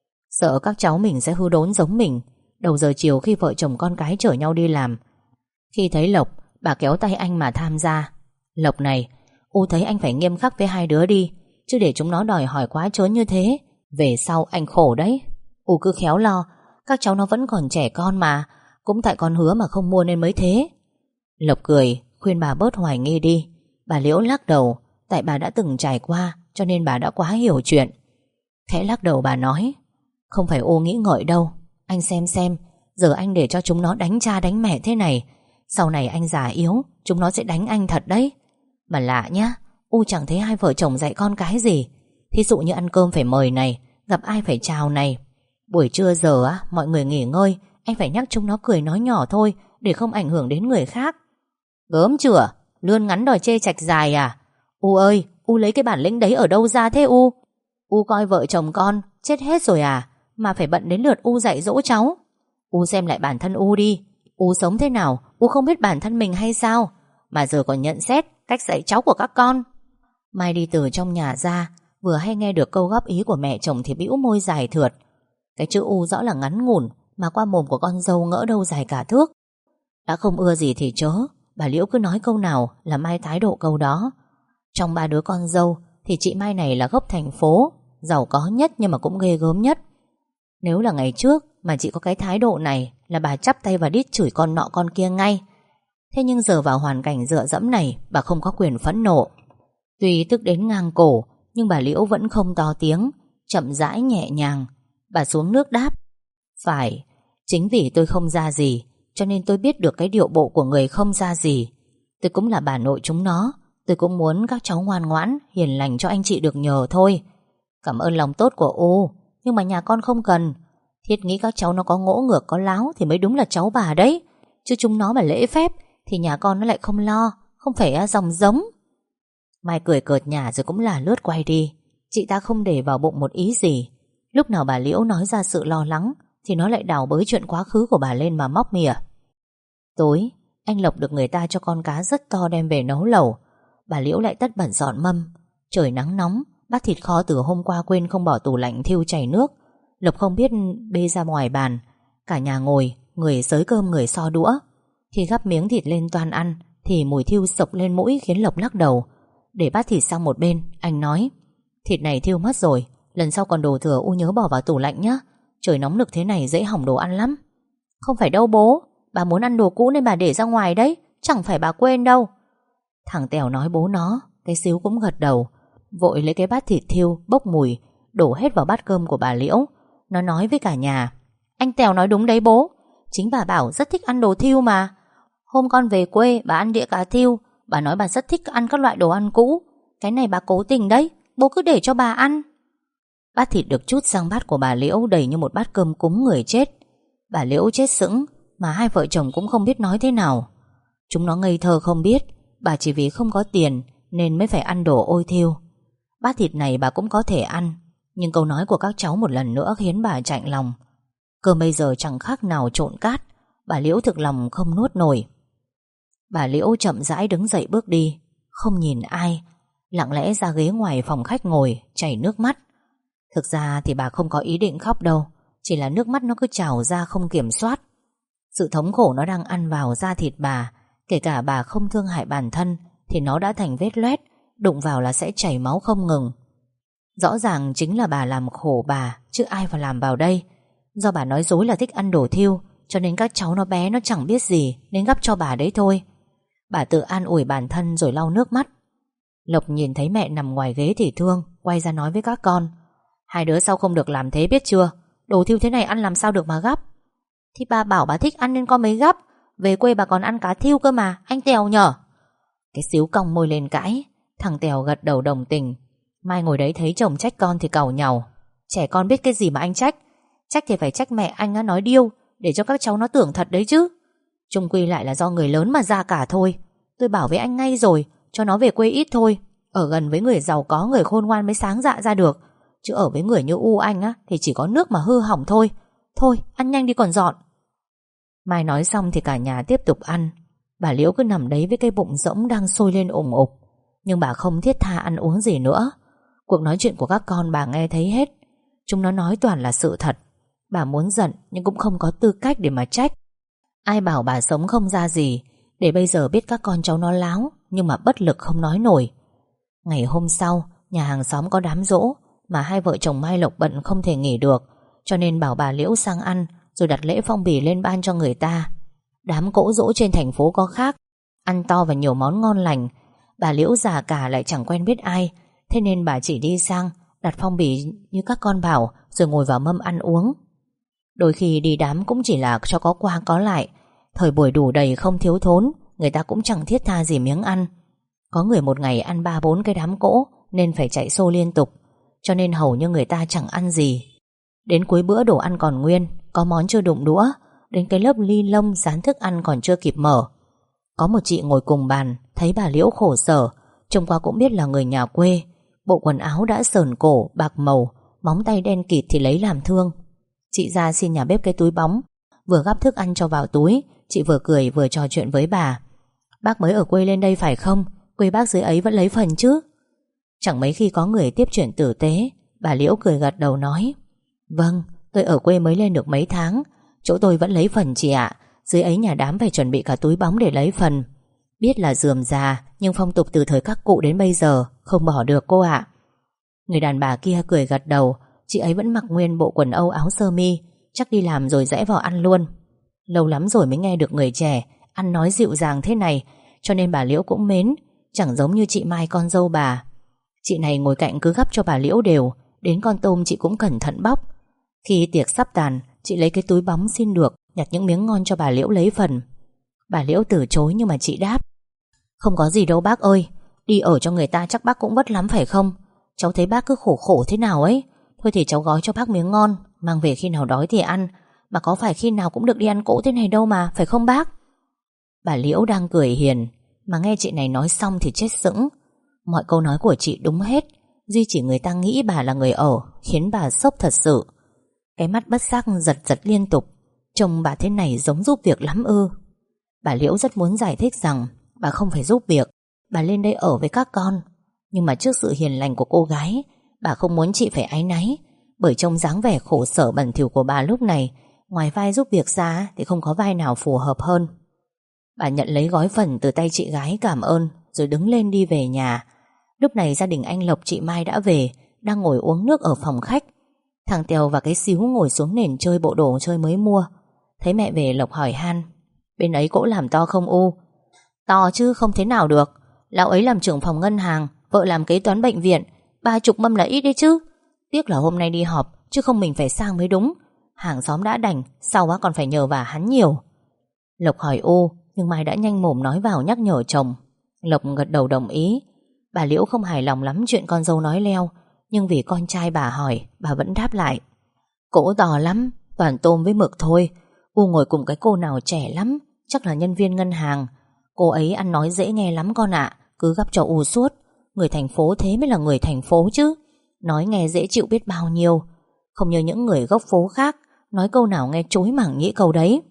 Sợ các cháu mình sẽ hư đốn giống mình. Đầu giờ chiều khi vợ chồng con cái chở nhau đi làm, khi thấy Lộc, bà kéo tay anh mà tham gia. Lộc này, U thấy anh phải nghiêm khắc với hai đứa đi, chứ để chúng nó đòi hỏi quá trớn như thế, về sau anh khổ đấy. U cứ khéo lo, các cháu nó vẫn còn trẻ con mà, cũng tại con hứa mà không mua nên mới thế. Lộc cười, khuyên bà bớt hoài nghi đi. Bà Liễu lắc đầu, tại bà đã từng trải qua, cho nên bà đã quá hiểu chuyện. Khẽ lắc đầu bà nói, không phải U nghĩ ngợi đâu. Anh xem xem, giờ anh để cho chúng nó đánh cha đánh mẹ thế này, sau này anh già yếu, chúng nó sẽ đánh anh thật đấy. Mà lạ nhá, U chẳng thấy hai vợ chồng dạy con cái gì. Thí dụ như ăn cơm phải mời này, gặp ai phải chào này. Buổi trưa giờ á, mọi người nghỉ ngơi, anh phải nhắc chúng nó cười nói nhỏ thôi, để không ảnh hưởng đến người khác. Gớm chửa, lươn ngắn đòi chê chạch dài à? U ơi, U lấy cái bản lĩnh đấy ở đâu ra thế U? U coi vợ chồng con chết hết rồi à, mà phải bận đến lượt U dạy dỗ cháu. U xem lại bản thân U đi. U sống thế nào, U không biết bản thân mình hay sao, mà giờ còn nhận xét cách dạy cháu của các con. Mai đi từ trong nhà ra, vừa hay nghe được câu góp ý của mẹ chồng thì bĩu môi dài thượt. Cái chữ U rõ là ngắn ngủn, mà qua mồm của con dâu ngỡ đâu dài cả thước. Đã không ưa gì thì chớ, bà Liễu cứ nói câu nào là Mai thái độ câu đó. Trong ba đứa con dâu thì chị Mai này là gốc thành phố, giàu có nhất nhưng mà cũng ghê gớm nhất. Nếu là ngày trước mà chị có cái thái độ này là bà chắp tay và đít chửi con nọ con kia ngay. Thế nhưng giờ vào hoàn cảnh dựa dẫm này, bà không có quyền phẫn nộ. Tuy tức đến ngang cổ, nhưng bà Liễu vẫn không to tiếng, chậm rãi nhẹ nhàng. Bà xuống nước đáp, phải, chính vì tôi không ra gì, cho nên tôi biết được cái điệu bộ của người không ra gì. Tôi cũng là bà nội chúng nó, tôi cũng muốn các cháu ngoan ngoãn, hiền lành cho anh chị được nhờ thôi. Cảm ơn lòng tốt của U, nhưng mà nhà con không cần. Thiết nghĩ các cháu nó có ngỗ ngược có láo thì mới đúng là cháu bà đấy, chứ chúng nó mà lễ phép thì nhà con nó lại không lo, không phải dòng giống. Mai cười cợt nhả rồi cũng là lướt quay đi. Chị ta không để vào bụng một ý gì. Lúc nào bà Liễu nói ra sự lo lắng thì nó lại đào bới chuyện quá khứ của bà lên mà móc mỉa. Tối, anh Lộc được người ta cho con cá rất to đem về nấu lẩu. Bà Liễu lại tất bật dọn mâm. Trời nắng nóng, bát thịt kho từ hôm qua quên không bỏ tủ lạnh thiêu chảy nước. Lộc không biết bê ra ngoài bàn. Cả nhà ngồi, người xới cơm người so đũa. Khi gắp miếng thịt lên toan ăn thì mùi thiêu sộc lên mũi khiến Lộc lắc đầu. Để bát thịt sang một bên, anh nói, thịt này thiêu mất rồi, lần sau còn đồ thừa U nhớ bỏ vào tủ lạnh nhé. Trời nóng nực thế này dễ hỏng đồ ăn lắm. Không phải đâu bố, bà muốn ăn đồ cũ nên bà để ra ngoài đấy, chẳng phải bà quên đâu. Thằng Tèo nói bố nó. Cái Xíu cũng gật đầu, vội lấy cái bát thịt thiêu bốc mùi đổ hết vào bát cơm của bà Liễu. Nó nói với cả nhà, anh Tèo nói đúng đấy bố, chính bà bảo rất thích ăn đồ thiêu mà. Hôm con về quê bà ăn đĩa cá thiêu, bà nói bà rất thích ăn các loại đồ ăn cũ. Cái này bà cố tình đấy, bố cứ để cho bà ăn. Bát thịt được trút sang bát của bà Liễu đầy như một bát cơm cúng người chết. Bà Liễu chết sững, mà hai vợ chồng cũng không biết nói thế nào. Chúng nó ngây thơ không biết bà chỉ vì không có tiền nên mới phải ăn đồ ôi thiêu. Bát thịt này bà cũng có thể ăn, nhưng câu nói của các cháu một lần nữa khiến bà chạnh lòng. Cơm bây giờ chẳng khác nào trộn cát. Bà Liễu thực lòng không nuốt nổi. Bà Liễu chậm rãi đứng dậy bước đi, không nhìn ai, lặng lẽ ra ghế ngoài phòng khách ngồi, chảy nước mắt. Thực ra thì bà không có ý định khóc đâu, chỉ là nước mắt nó cứ trào ra không kiểm soát. Sự thống khổ nó đang ăn vào da thịt bà. Kể cả bà không thương hại bản thân thì nó đã thành vết loét, đụng vào là sẽ chảy máu không ngừng. Rõ ràng chính là bà làm khổ bà, chứ ai vào làm vào đây. Do bà nói dối là thích ăn đồ thiêu, cho nên các cháu nó bé nó chẳng biết gì nên gắp cho bà đấy thôi. Bà tự an ủi bản thân rồi lau nước mắt. Lộc nhìn thấy mẹ nằm ngoài ghế thì thương, quay ra nói với các con, hai đứa sau không được làm thế biết chưa. Đồ thiêu thế này ăn làm sao được mà gắp. Thì bà bảo bà thích ăn nên con mới gắp. Về quê bà còn ăn cá thiêu cơ mà, anh Tèo nhở. Cái Xíu cong môi lên cãi. Thằng Tèo gật đầu đồng tình. Mai ngồi đấy thấy chồng trách con thì càu nhàu. Trẻ con biết cái gì mà anh trách. Trách thì phải trách mẹ anh á nói điêu, để cho các cháu nó tưởng thật đấy chứ. Chung quy lại là do người lớn mà ra cả thôi. Tôi bảo với anh ngay rồi, cho nó về quê ít thôi. Ở gần với người giàu có, người khôn ngoan mới sáng dạ ra được. Chứ ở với người như U anh á thì chỉ có nước mà hư hỏng thôi. Thôi ăn nhanh đi còn dọn. Mai nói xong thì cả nhà tiếp tục ăn. Bà Liễu cứ nằm đấy với cái bụng rỗng đang sôi lên ủng ục. Nhưng bà không thiết tha ăn uống gì nữa. Cuộc nói chuyện của các con bà nghe thấy hết. Chúng nó nói toàn là sự thật. Bà muốn giận nhưng cũng không có tư cách để mà trách. Ai bảo bà sống không ra gì, để bây giờ biết các con cháu nó láo, nhưng mà bất lực không nói nổi. Ngày hôm sau, nhà hàng xóm có đám giỗ, mà hai vợ chồng Mai Lộc bận không thể nghỉ được, cho nên bảo bà Liễu sang ăn, rồi đặt lễ phong bì lên ban cho người ta. Đám cỗ giỗ trên thành phố có khác, ăn to và nhiều món ngon lành. Bà Liễu già cả lại chẳng quen biết ai, thế nên bà chỉ đi sang đặt phong bì như các con bảo, rồi ngồi vào mâm ăn uống. Đôi khi đi đám cũng chỉ là cho có qua có lại. Thời buổi đủ đầy không thiếu thốn, người ta cũng chẳng thiết tha gì miếng ăn. Có người một ngày ăn ba bốn cái đám cỗ, nên phải chạy xô liên tục, cho nên hầu như người ta chẳng ăn gì. Đến cuối bữa đồ ăn còn nguyên, có món chưa đụng đũa, đến cái lớp ly lông dán thức ăn còn chưa kịp mở. Có một chị ngồi cùng bàn, thấy bà Liễu khổ sở, trông qua cũng biết là người nhà quê. Bộ quần áo đã sờn cổ, bạc màu, móng tay đen kịt thì lấy làm thương. Chị ra xin nhà bếp cái túi bóng, vừa gắp thức ăn cho vào túi, chị vừa cười vừa trò chuyện với bà. Bác mới ở quê lên đây phải không? Quê bác dưới ấy vẫn lấy phần chứ? Chẳng mấy khi có người tiếp chuyện tử tế. Bà Liễu cười gật đầu nói: Vâng, tôi ở quê mới lên được mấy tháng, chỗ tôi vẫn lấy phần chị ạ. Dưới ấy nhà đám phải chuẩn bị cả túi bóng để lấy phần. Biết là rườm rà, nhưng phong tục từ thời các cụ đến bây giờ không bỏ được cô ạ. Người đàn bà kia cười gật đầu. Chị ấy vẫn mặc nguyên bộ quần âu áo sơ mi, chắc đi làm rồi rẽ vào ăn luôn. Lâu lắm rồi mới nghe được người trẻ ăn nói dịu dàng thế này, cho nên bà Liễu cũng mến. Chẳng giống như chị Mai con dâu bà. Chị này ngồi cạnh cứ gắp cho bà Liễu đều, đến con tôm chị cũng cẩn thận bóc. Khi tiệc sắp tàn, chị lấy cái túi bóng xin được, nhặt những miếng ngon cho bà Liễu lấy phần. Bà Liễu từ chối nhưng mà chị đáp: Không có gì đâu bác ơi, đi ở cho người ta chắc bác cũng vất lắm phải không? Cháu thấy bác cứ khổ khổ thế nào ấy. Thôi thì cháu gói cho bác miếng ngon, mang về khi nào đói thì ăn. Mà có phải khi nào cũng được đi ăn cỗ thế này đâu mà, phải không bác? Bà Liễu đang cười hiền, mà nghe chị này nói xong thì chết sững. Mọi câu nói của chị đúng hết, duy chỉ người ta nghĩ bà là người ở, khiến bà sốc thật sự. Cái mắt bất giác giật giật liên tục. Trông bà thế này giống giúp việc lắm ư? Bà Liễu rất muốn giải thích rằng bà không phải giúp việc, bà lên đây ở với các con. Nhưng mà trước sự hiền lành của cô gái, bà không muốn chị phải áy náy. Bởi trông dáng vẻ khổ sở bẩn thỉu của bà lúc này, ngoài vai giúp việc ra thì không có vai nào phù hợp hơn. Bà nhận lấy gói phần từ tay chị gái cảm ơn, rồi đứng lên đi về nhà. Lúc này gia đình anh Lộc chị Mai đã về, đang ngồi uống nước ở phòng khách. Thằng Tèo và cái Xíu ngồi xuống nền chơi bộ đồ chơi mới mua. Thấy mẹ về, Lộc hỏi han: Bên ấy cỗ làm to không U? To chứ không thế nào được. Lão ấy làm trưởng phòng ngân hàng, vợ làm kế toán bệnh viện, ba chục mâm là ít đấy chứ. Tiếc là hôm nay đi họp, chứ không mình phải sang mới đúng. Hàng xóm đã đành, sau á còn phải nhờ vả hắn nhiều. Lộc hỏi U, nhưng Mai đã nhanh mồm nói vào nhắc nhở chồng. Lộc gật đầu đồng ý. Bà Liễu không hài lòng lắm chuyện con dâu nói leo, nhưng vì con trai bà hỏi, bà vẫn đáp lại: Cỗ to lắm, toàn tôm với mực thôi. U ngồi cùng cái cô nào trẻ lắm, chắc là nhân viên ngân hàng. Cô ấy ăn nói dễ nghe lắm con ạ, cứ gắp cho U suốt. Người thành phố thế mới là người thành phố chứ. Nói nghe dễ chịu biết bao nhiêu. Không như những người gốc phố khác, nói câu nào nghe chối mảng nhĩ câu đấy.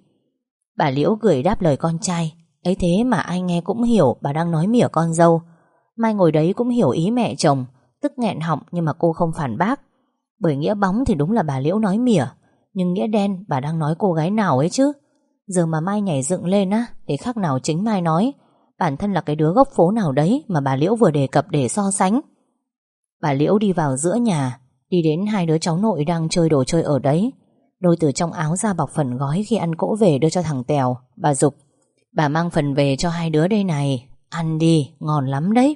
Bà Liễu cười đáp lời con trai. Ấy thế mà ai nghe cũng hiểu bà đang nói mỉa con dâu. Mai ngồi đấy cũng hiểu ý mẹ chồng, tức nghẹn họng nhưng mà cô không phản bác. Bởi nghĩa bóng thì đúng là bà Liễu nói mỉa, nhưng nghĩa đen bà đang nói cô gái nào ấy chứ. Giờ mà Mai nhảy dựng lên á, để khác nào chính Mai nói bản thân là cái đứa gốc phố nào đấy mà bà Liễu vừa đề cập để so sánh. Bà Liễu đi vào giữa nhà, đi đến hai đứa cháu nội đang chơi đồ chơi ở đấy. Đôi từ trong áo ra bọc phần gói khi ăn cỗ về đưa cho thằng Tèo. Bà giục: Bà mang phần về cho hai đứa đây này, ăn đi, ngon lắm đấy.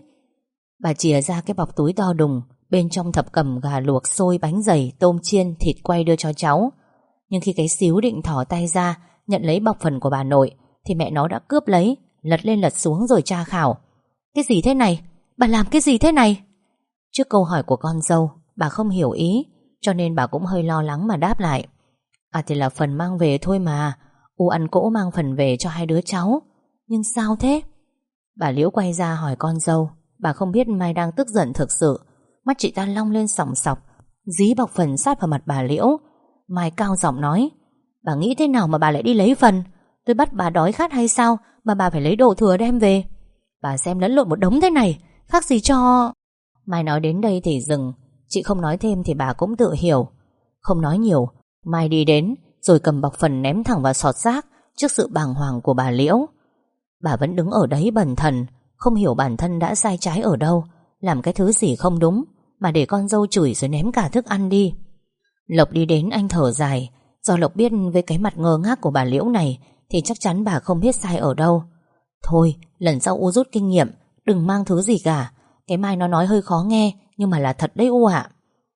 Bà chìa ra cái bọc túi to đùng, bên trong thập cẩm gà luộc, xôi, bánh dày, tôm chiên, thịt quay đưa cho cháu. Nhưng khi cái Xíu định thỏ tay ra nhận lấy bọc phần của bà nội, thì mẹ nó đã cướp lấy, lật lên lật xuống rồi tra khảo: Cái gì thế này? Bà làm cái gì thế này? Trước câu hỏi của con dâu, bà không hiểu ý, cho nên bà cũng hơi lo lắng mà đáp lại: À thì là phần mang về thôi mà. U ăn cỗ mang phần về cho hai đứa cháu. Nhưng sao thế? Bà Liễu quay ra hỏi con dâu. Bà không biết Mai đang tức giận thực sự. Mắt chị ta long lên sòng sọc, dí bọc phần sát vào mặt bà Liễu. Mai cao giọng nói: Bà nghĩ thế nào mà bà lại đi lấy phần? Tôi bắt bà đói khát hay sao mà bà phải lấy đồ thừa đem về? Bà xem lẫn lộn một đống thế này, khác gì cho... Mai nói đến đây thì dừng. Chị không nói thêm thì bà cũng tự hiểu. Không nói nhiều, Mai đi đến rồi cầm bọc phần ném thẳng vào sọt rác trước sự bàng hoàng của bà Liễu. Bà vẫn đứng ở đấy bần thần, không hiểu bản thân đã sai trái ở đâu, làm cái thứ gì không đúng mà để con dâu chửi rồi ném cả thức ăn đi. Lộc đi đến, anh thở dài. Do Lộc biết với cái mặt ngơ ngác của bà Liễu này thì chắc chắn bà không biết sai ở đâu. Thôi, lần sau U rút kinh nghiệm, đừng mang thứ gì cả. Cái Mai nó nói hơi khó nghe, nhưng mà là thật đấy U ạ.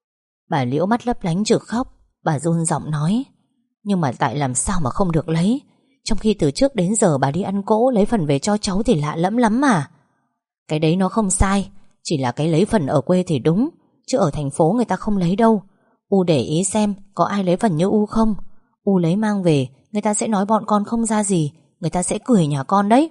Bà Liễu mắt lấp lánh trực khóc. Bà run giọng nói: Nhưng mà tại làm sao mà không được lấy? Trong khi từ trước đến giờ bà đi ăn cỗ lấy phần về cho cháu thì lạ lẫm lắm mà. Cái đấy nó không sai, chỉ là cái lấy phần ở quê thì đúng, chứ ở thành phố người ta không lấy đâu. U để ý xem có ai lấy phần như U không. U lấy mang về, người ta sẽ nói bọn con không ra gì, người ta sẽ cười nhà con đấy.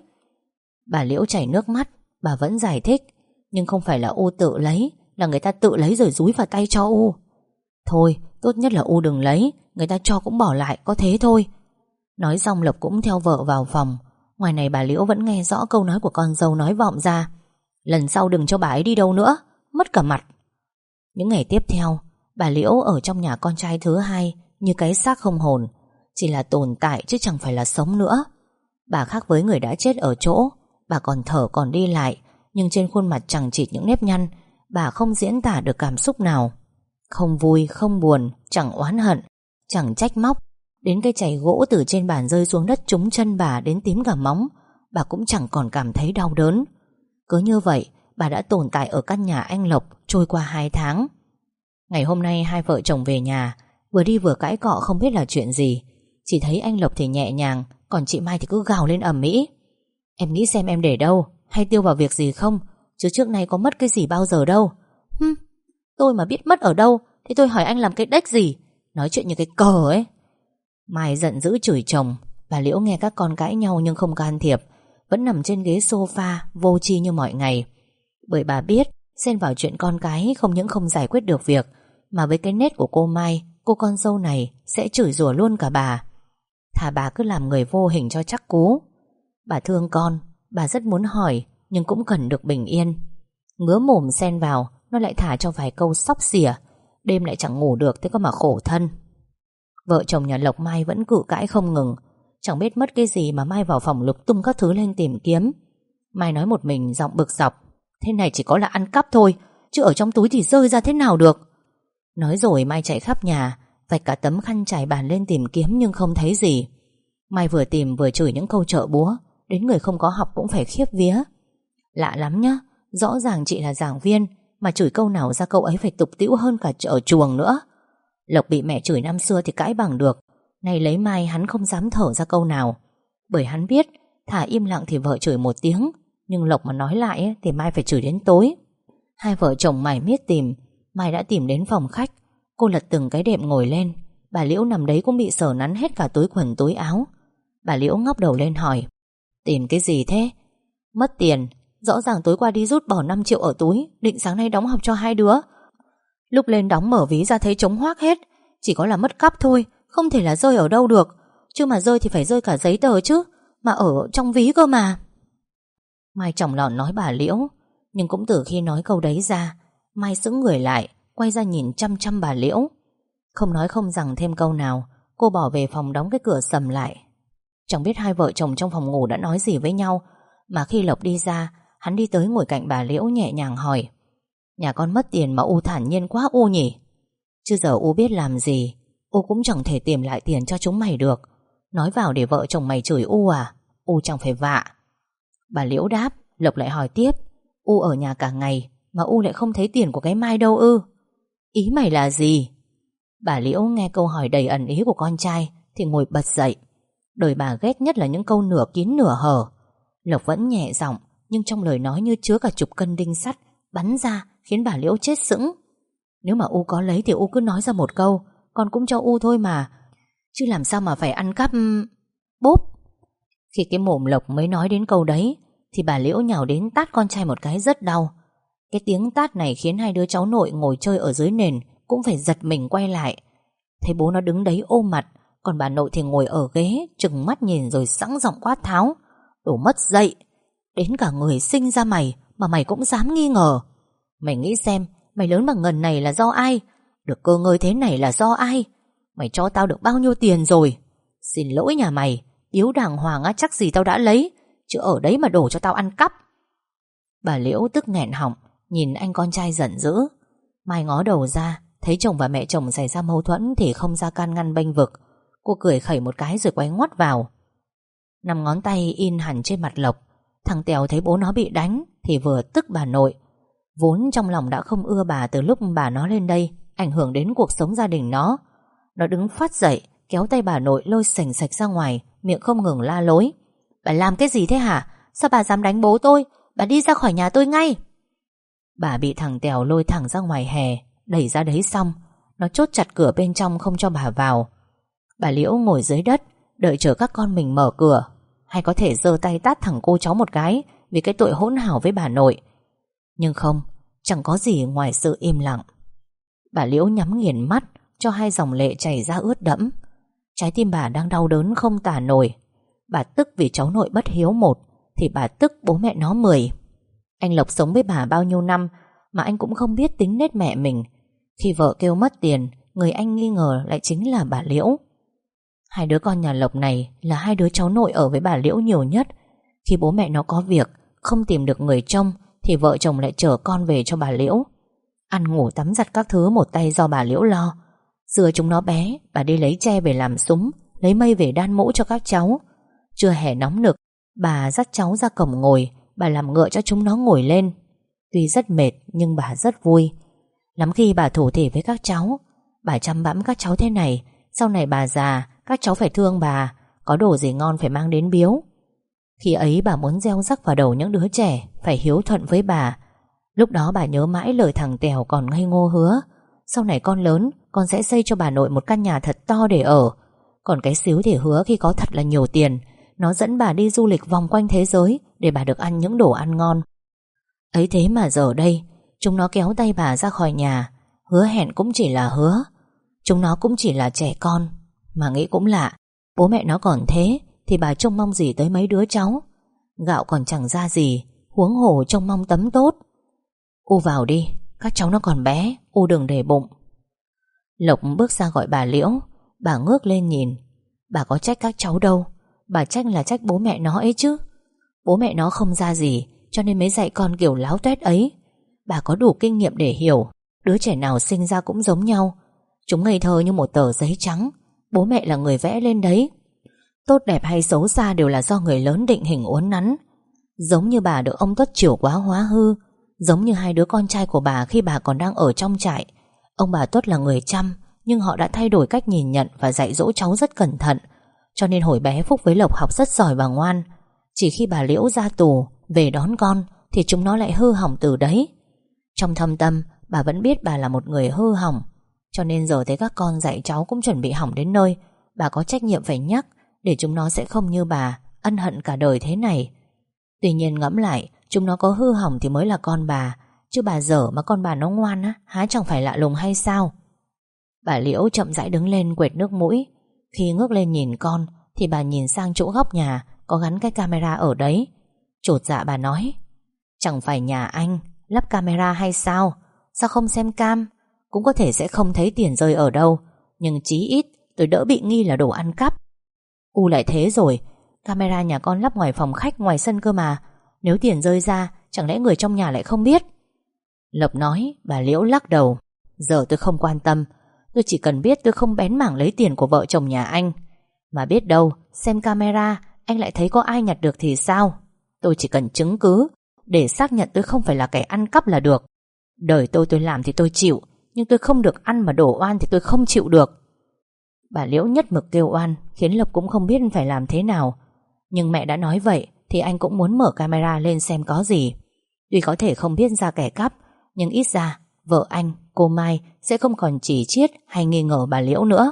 Bà Liễu chảy nước mắt. Bà vẫn giải thích: Nhưng không phải là U tự lấy, là người ta tự lấy rồi dúi vào tay cho U. Thôi, tốt nhất là U đừng lấy, người ta cho cũng bỏ lại, có thế thôi. Nói xong Lộc cũng theo vợ vào phòng. Ngoài này bà Liễu vẫn nghe rõ câu nói của con dâu nói vọng ra: Lần sau đừng cho bà ấy đi đâu nữa, mất cả mặt. Những ngày tiếp theo, bà Liễu ở trong nhà con trai thứ hai như cái xác không hồn, chỉ là tồn tại chứ chẳng phải là sống nữa. Bà khác với người đã chết ở chỗ, bà còn thở còn đi lại, nhưng trên khuôn mặt chẳng chịt những nếp nhăn. Bà không diễn tả được cảm xúc nào. Không vui, không buồn, chẳng oán hận, chẳng trách móc. Đến cái chày gỗ từ trên bàn rơi xuống đất trúng chân bà đến tím cả móng, bà cũng chẳng còn cảm thấy đau đớn. Cứ như vậy, bà đã tồn tại ở căn nhà anh Lộc trôi qua hai tháng. Ngày hôm nay hai vợ chồng về nhà, vừa đi vừa cãi cọ không biết là chuyện gì. Chỉ thấy anh Lộc thì nhẹ nhàng, còn chị Mai thì cứ gào lên ầm ĩ: Em nghĩ xem em để đâu, hay tiêu vào việc gì không? Chứ trước nay có mất cái gì bao giờ đâu. Hừm, tôi mà biết mất ở đâu thì tôi hỏi anh làm cái đếch gì? Nói chuyện như cái cờ ấy. Mai giận dữ chửi chồng. Bà Liễu nghe các con cãi nhau nhưng không can thiệp, vẫn nằm trên ghế sofa vô tri như mọi ngày. Bởi bà biết xen vào chuyện con cái không những không giải quyết được việc, mà với cái nết của cô Mai, cô con dâu này sẽ chửi rủa luôn cả bà. Thà bà cứ làm người vô hình cho chắc cú. Bà thương con, bà rất muốn hỏi, nhưng cũng cần được bình yên. Ngứa mồm xen vào, nó lại thả cho vài câu xóc xỉa. Đêm lại chẳng ngủ được, thế có mà khổ thân. Vợ chồng nhà Lộc Mai vẫn cự cãi không ngừng. Chẳng biết mất cái gì mà Mai vào phòng lục tung các thứ lên tìm kiếm. Mai nói một mình giọng bực dọc: Thế này chỉ có là ăn cắp thôi, chứ ở trong túi thì rơi ra thế nào được. Nói rồi Mai chạy khắp nhà, vạch cả tấm khăn trải bàn lên tìm kiếm nhưng không thấy gì. Mai vừa tìm vừa chửi những câu chợ búa, đến người không có học cũng phải khiếp vía. Lạ lắm nhá, rõ ràng chị là giảng viên mà chửi câu nào ra câu ấy phải tục tĩu hơn cả ở chuồng nữa. Lộc bị mẹ chửi năm xưa thì cãi bằng được, nay lấy Mai hắn không dám thở ra câu nào. Bởi hắn biết thà im lặng thì vợ chửi một tiếng, nhưng Lộc mà nói lại ấy, thì Mai phải chửi đến tối. Hai vợ chồng mải miết tìm. Mai đã tìm đến phòng khách. Cô lật từng cái đệm ngồi lên. Bà Liễu nằm đấy cũng bị sờ nắn hết cả túi quần túi áo. Bà Liễu ngóc đầu lên hỏi: Tìm cái gì thế? Mất tiền. Rõ ràng tối qua đi rút bỏ năm triệu ở túi, định sáng nay đóng học cho hai đứa. Lúc lên đóng mở ví ra thấy trống hoác hết. Chỉ có là mất cắp thôi, không thể là rơi ở đâu được. Chứ mà rơi thì phải rơi cả giấy tờ chứ, mà ở trong ví cơ mà. Mai chỏng lọn nói bà Liễu. Nhưng cũng từ khi nói câu đấy ra, Mai sững người lại, quay ra nhìn chăm chăm bà Liễu. Không nói không rằng thêm câu nào, cô bỏ về phòng đóng cái cửa sầm lại. Chẳng biết hai vợ chồng trong phòng ngủ đã nói gì với nhau, mà khi Lộc đi ra, hắn đi tới ngồi cạnh bà Liễu nhẹ nhàng hỏi: Nhà con mất tiền mà U thản nhiên quá U nhỉ? Chứ giờ U biết làm gì, U cũng chẳng thể tìm lại tiền cho chúng mày được. Nói vào để vợ chồng mày chửi U à? U chẳng phải vạ. Bà Liễu đáp. Lộc lại hỏi tiếp: U ở nhà cả ngày mà U lại không thấy tiền của cái Mai đâu ư? Ý mày là gì? Bà Liễu nghe câu hỏi đầy ẩn ý của con trai thì ngồi bật dậy. Đời bà ghét nhất là những câu nửa kín nửa hở. Lộc vẫn nhẹ giọng, nhưng trong lời nói như chứa cả chục cân đinh sắt bắn ra, khiến bà Liễu chết sững. Nếu mà U có lấy thì U cứ nói ra một câu, con cũng cho U thôi mà, chứ làm sao mà phải ăn cắp. Bốp. Khi cái mồm Lộc mới nói đến câu đấy thì bà Liễu nhào đến tát con trai một cái rất đau. Cái tiếng tát này khiến hai đứa cháu nội ngồi chơi ở dưới nền cũng phải giật mình quay lại. Thấy bố nó đứng đấy ôm mặt, còn bà nội thì ngồi ở ghế trừng mắt nhìn rồi sẵn giọng quát tháo: Đồ mất dạy, đến cả người sinh ra mày mà mày cũng dám nghi ngờ. Mày nghĩ xem, mày lớn bằng ngần này là do ai? Được cơ ngơi thế này là do ai? Mày cho tao được bao nhiêu tiền rồi? Xin lỗi nhà mày, điếu đàng hoàng á, chắc gì tao đã lấy, chứ ở đấy mà đổ cho tao ăn cắp. Bà Liễu tức nghẹn họng, nhìn anh con trai giận dữ. Mai ngó đầu ra, thấy chồng và mẹ chồng xảy ra mâu thuẫn thì không ra can ngăn bênh vực. Cô cười khẩy một cái rồi quay ngoắt vào. Năm ngón tay in hẳn trên mặt Lộc. Thằng Tèo thấy bố nó bị đánh thì vừa tức bà nội. Vốn trong lòng đã không ưa bà từ lúc bà nó lên đây, ảnh hưởng đến cuộc sống gia đình nó. Nó đứng phát dậy, kéo tay bà nội lôi sành sạch ra ngoài, miệng không ngừng la lối: Bà làm cái gì thế hả? Sao bà dám đánh bố tôi? Bà đi ra khỏi nhà tôi ngay. Bà bị thằng Tèo lôi thẳng ra ngoài hè, đẩy ra đấy xong nó chốt chặt cửa bên trong không cho bà vào. Bà Liễu ngồi dưới đất đợi chờ các con mình mở cửa, hay có thể giơ tay tát thằng cô cháu một cái vì cái tội hỗn hào với bà nội. Nhưng không, chẳng có gì ngoài sự im lặng. Bà Liễu nhắm nghiền mắt cho hai dòng lệ chảy ra ướt đẫm. Trái tim bà đang đau đớn không tả nổi. Bà tức vì cháu nội bất hiếu một, thì bà tức bố mẹ nó mười. Anh Lộc sống với bà bao nhiêu năm mà anh cũng không biết tính nết mẹ mình. Khi vợ kêu mất tiền, người anh nghi ngờ lại chính là bà Liễu. Hai đứa con nhà Lộc này là hai đứa cháu nội ở với bà Liễu nhiều nhất. Khi bố mẹ nó có việc, không tìm được người trông, thì vợ chồng lại chở con về cho bà Liễu. Ăn ngủ tắm giặt các thứ một tay do bà Liễu lo. Xưa chúng nó bé, bà đi lấy tre về làm súng, lấy mây về đan mũ cho các cháu. Trưa hè nóng nực, bà dắt cháu ra cổng ngồi, bà làm ngựa cho chúng nó ngồi lên. Tuy rất mệt nhưng bà rất vui. Lắm khi bà thủ thỉ với các cháu: Bà chăm bẵm các cháu thế này, sau này bà già, các cháu phải thương bà, có đồ gì ngon phải mang đến biếu. Khi ấy bà muốn gieo rắc vào đầu những đứa trẻ phải hiếu thuận với bà. Lúc đó bà nhớ mãi lời thằng Tèo còn ngây ngô hứa: Sau này con lớn, con sẽ xây cho bà nội một căn nhà thật to để ở. Còn cái xíu thì hứa khi có thật là nhiều tiền, nó dẫn bà đi du lịch vòng quanh thế giới để bà được ăn những đồ ăn ngon. Ấy thế mà giờ đây, chúng nó kéo tay bà ra khỏi nhà. Hứa hẹn cũng chỉ là hứa. Chúng nó cũng chỉ là trẻ con. Mà nghĩ cũng lạ, bố mẹ nó còn thế thì bà trông mong gì tới mấy đứa cháu. Gạo còn chẳng ra gì, huống hồ trông mong tấm tốt. U vào đi, các cháu nó còn bé, U đừng để bụng. Lộc bước ra gọi bà Liễu. Bà ngước lên nhìn. Bà có trách các cháu đâu, bà trách là trách bố mẹ nó ấy chứ. Bố mẹ nó không ra gì, cho nên mới dạy con kiểu láo tuét ấy. Bà có đủ kinh nghiệm để hiểu, đứa trẻ nào sinh ra cũng giống nhau. Chúng ngây thơ như một tờ giấy trắng, bố mẹ là người vẽ lên đấy. Tốt đẹp hay xấu xa đều là do người lớn định hình uốn nắn. Giống như bà được ông Tuất chiều quá hóa hư, giống như hai đứa con trai của bà khi bà còn đang ở trong trại. Ông bà Tuất là người chăm, nhưng họ đã thay đổi cách nhìn nhận và dạy dỗ cháu rất cẩn thận. Cho nên hồi bé Phúc với Lộc học rất giỏi và ngoan. Chỉ khi bà Liễu ra tù về đón con thì chúng nó lại hư hỏng từ đấy. Trong thâm tâm bà vẫn biết bà là một người hư hỏng. Cho nên giờ thấy các con dạy cháu cũng chuẩn bị hỏng đến nơi, bà có trách nhiệm phải nhắc, để chúng nó sẽ không như bà ân hận cả đời thế này. Tuy nhiên ngẫm lại, chúng nó có hư hỏng thì mới là con bà, chứ bà dở mà con bà nó ngoan á, há chẳng phải lạ lùng hay sao? Bà Liễu chậm rãi đứng lên quệt nước mũi. Khi ngước lên nhìn con thì bà nhìn sang chỗ góc nhà có gắn cái camera ở đấy. Chột dạ bà nói: Chẳng phải nhà anh lắp camera hay sao? Sao không xem cam? Cũng có thể sẽ không thấy tiền rơi ở đâu, nhưng chí ít tôi đỡ bị nghi là đồ ăn cắp. U lại thế rồi, camera nhà con lắp ngoài phòng khách, ngoài sân cơ mà. Nếu tiền rơi ra, chẳng lẽ người trong nhà lại không biết? Lộc nói. Bà Liễu lắc đầu: Giờ tôi không quan tâm, tôi chỉ cần biết tôi không bén mảng lấy tiền của vợ chồng nhà anh. Mà biết đâu xem camera anh lại thấy có ai nhặt được thì sao? Tôi chỉ cần chứng cứ để xác nhận tôi không phải là kẻ ăn cắp là được. Đời tôi tôi làm thì tôi chịu, nhưng tôi không được ăn mà đổ oan thì tôi không chịu được. Bà Liễu nhất mực kêu oan, khiến Lộc cũng không biết phải làm thế nào. Nhưng mẹ đã nói vậy thì anh cũng muốn mở camera lên xem có gì. Tuy có thể không biết ra kẻ cắp, nhưng ít ra vợ anh, cô Mai sẽ không còn chỉ chiết hay nghi ngờ bà Liễu nữa.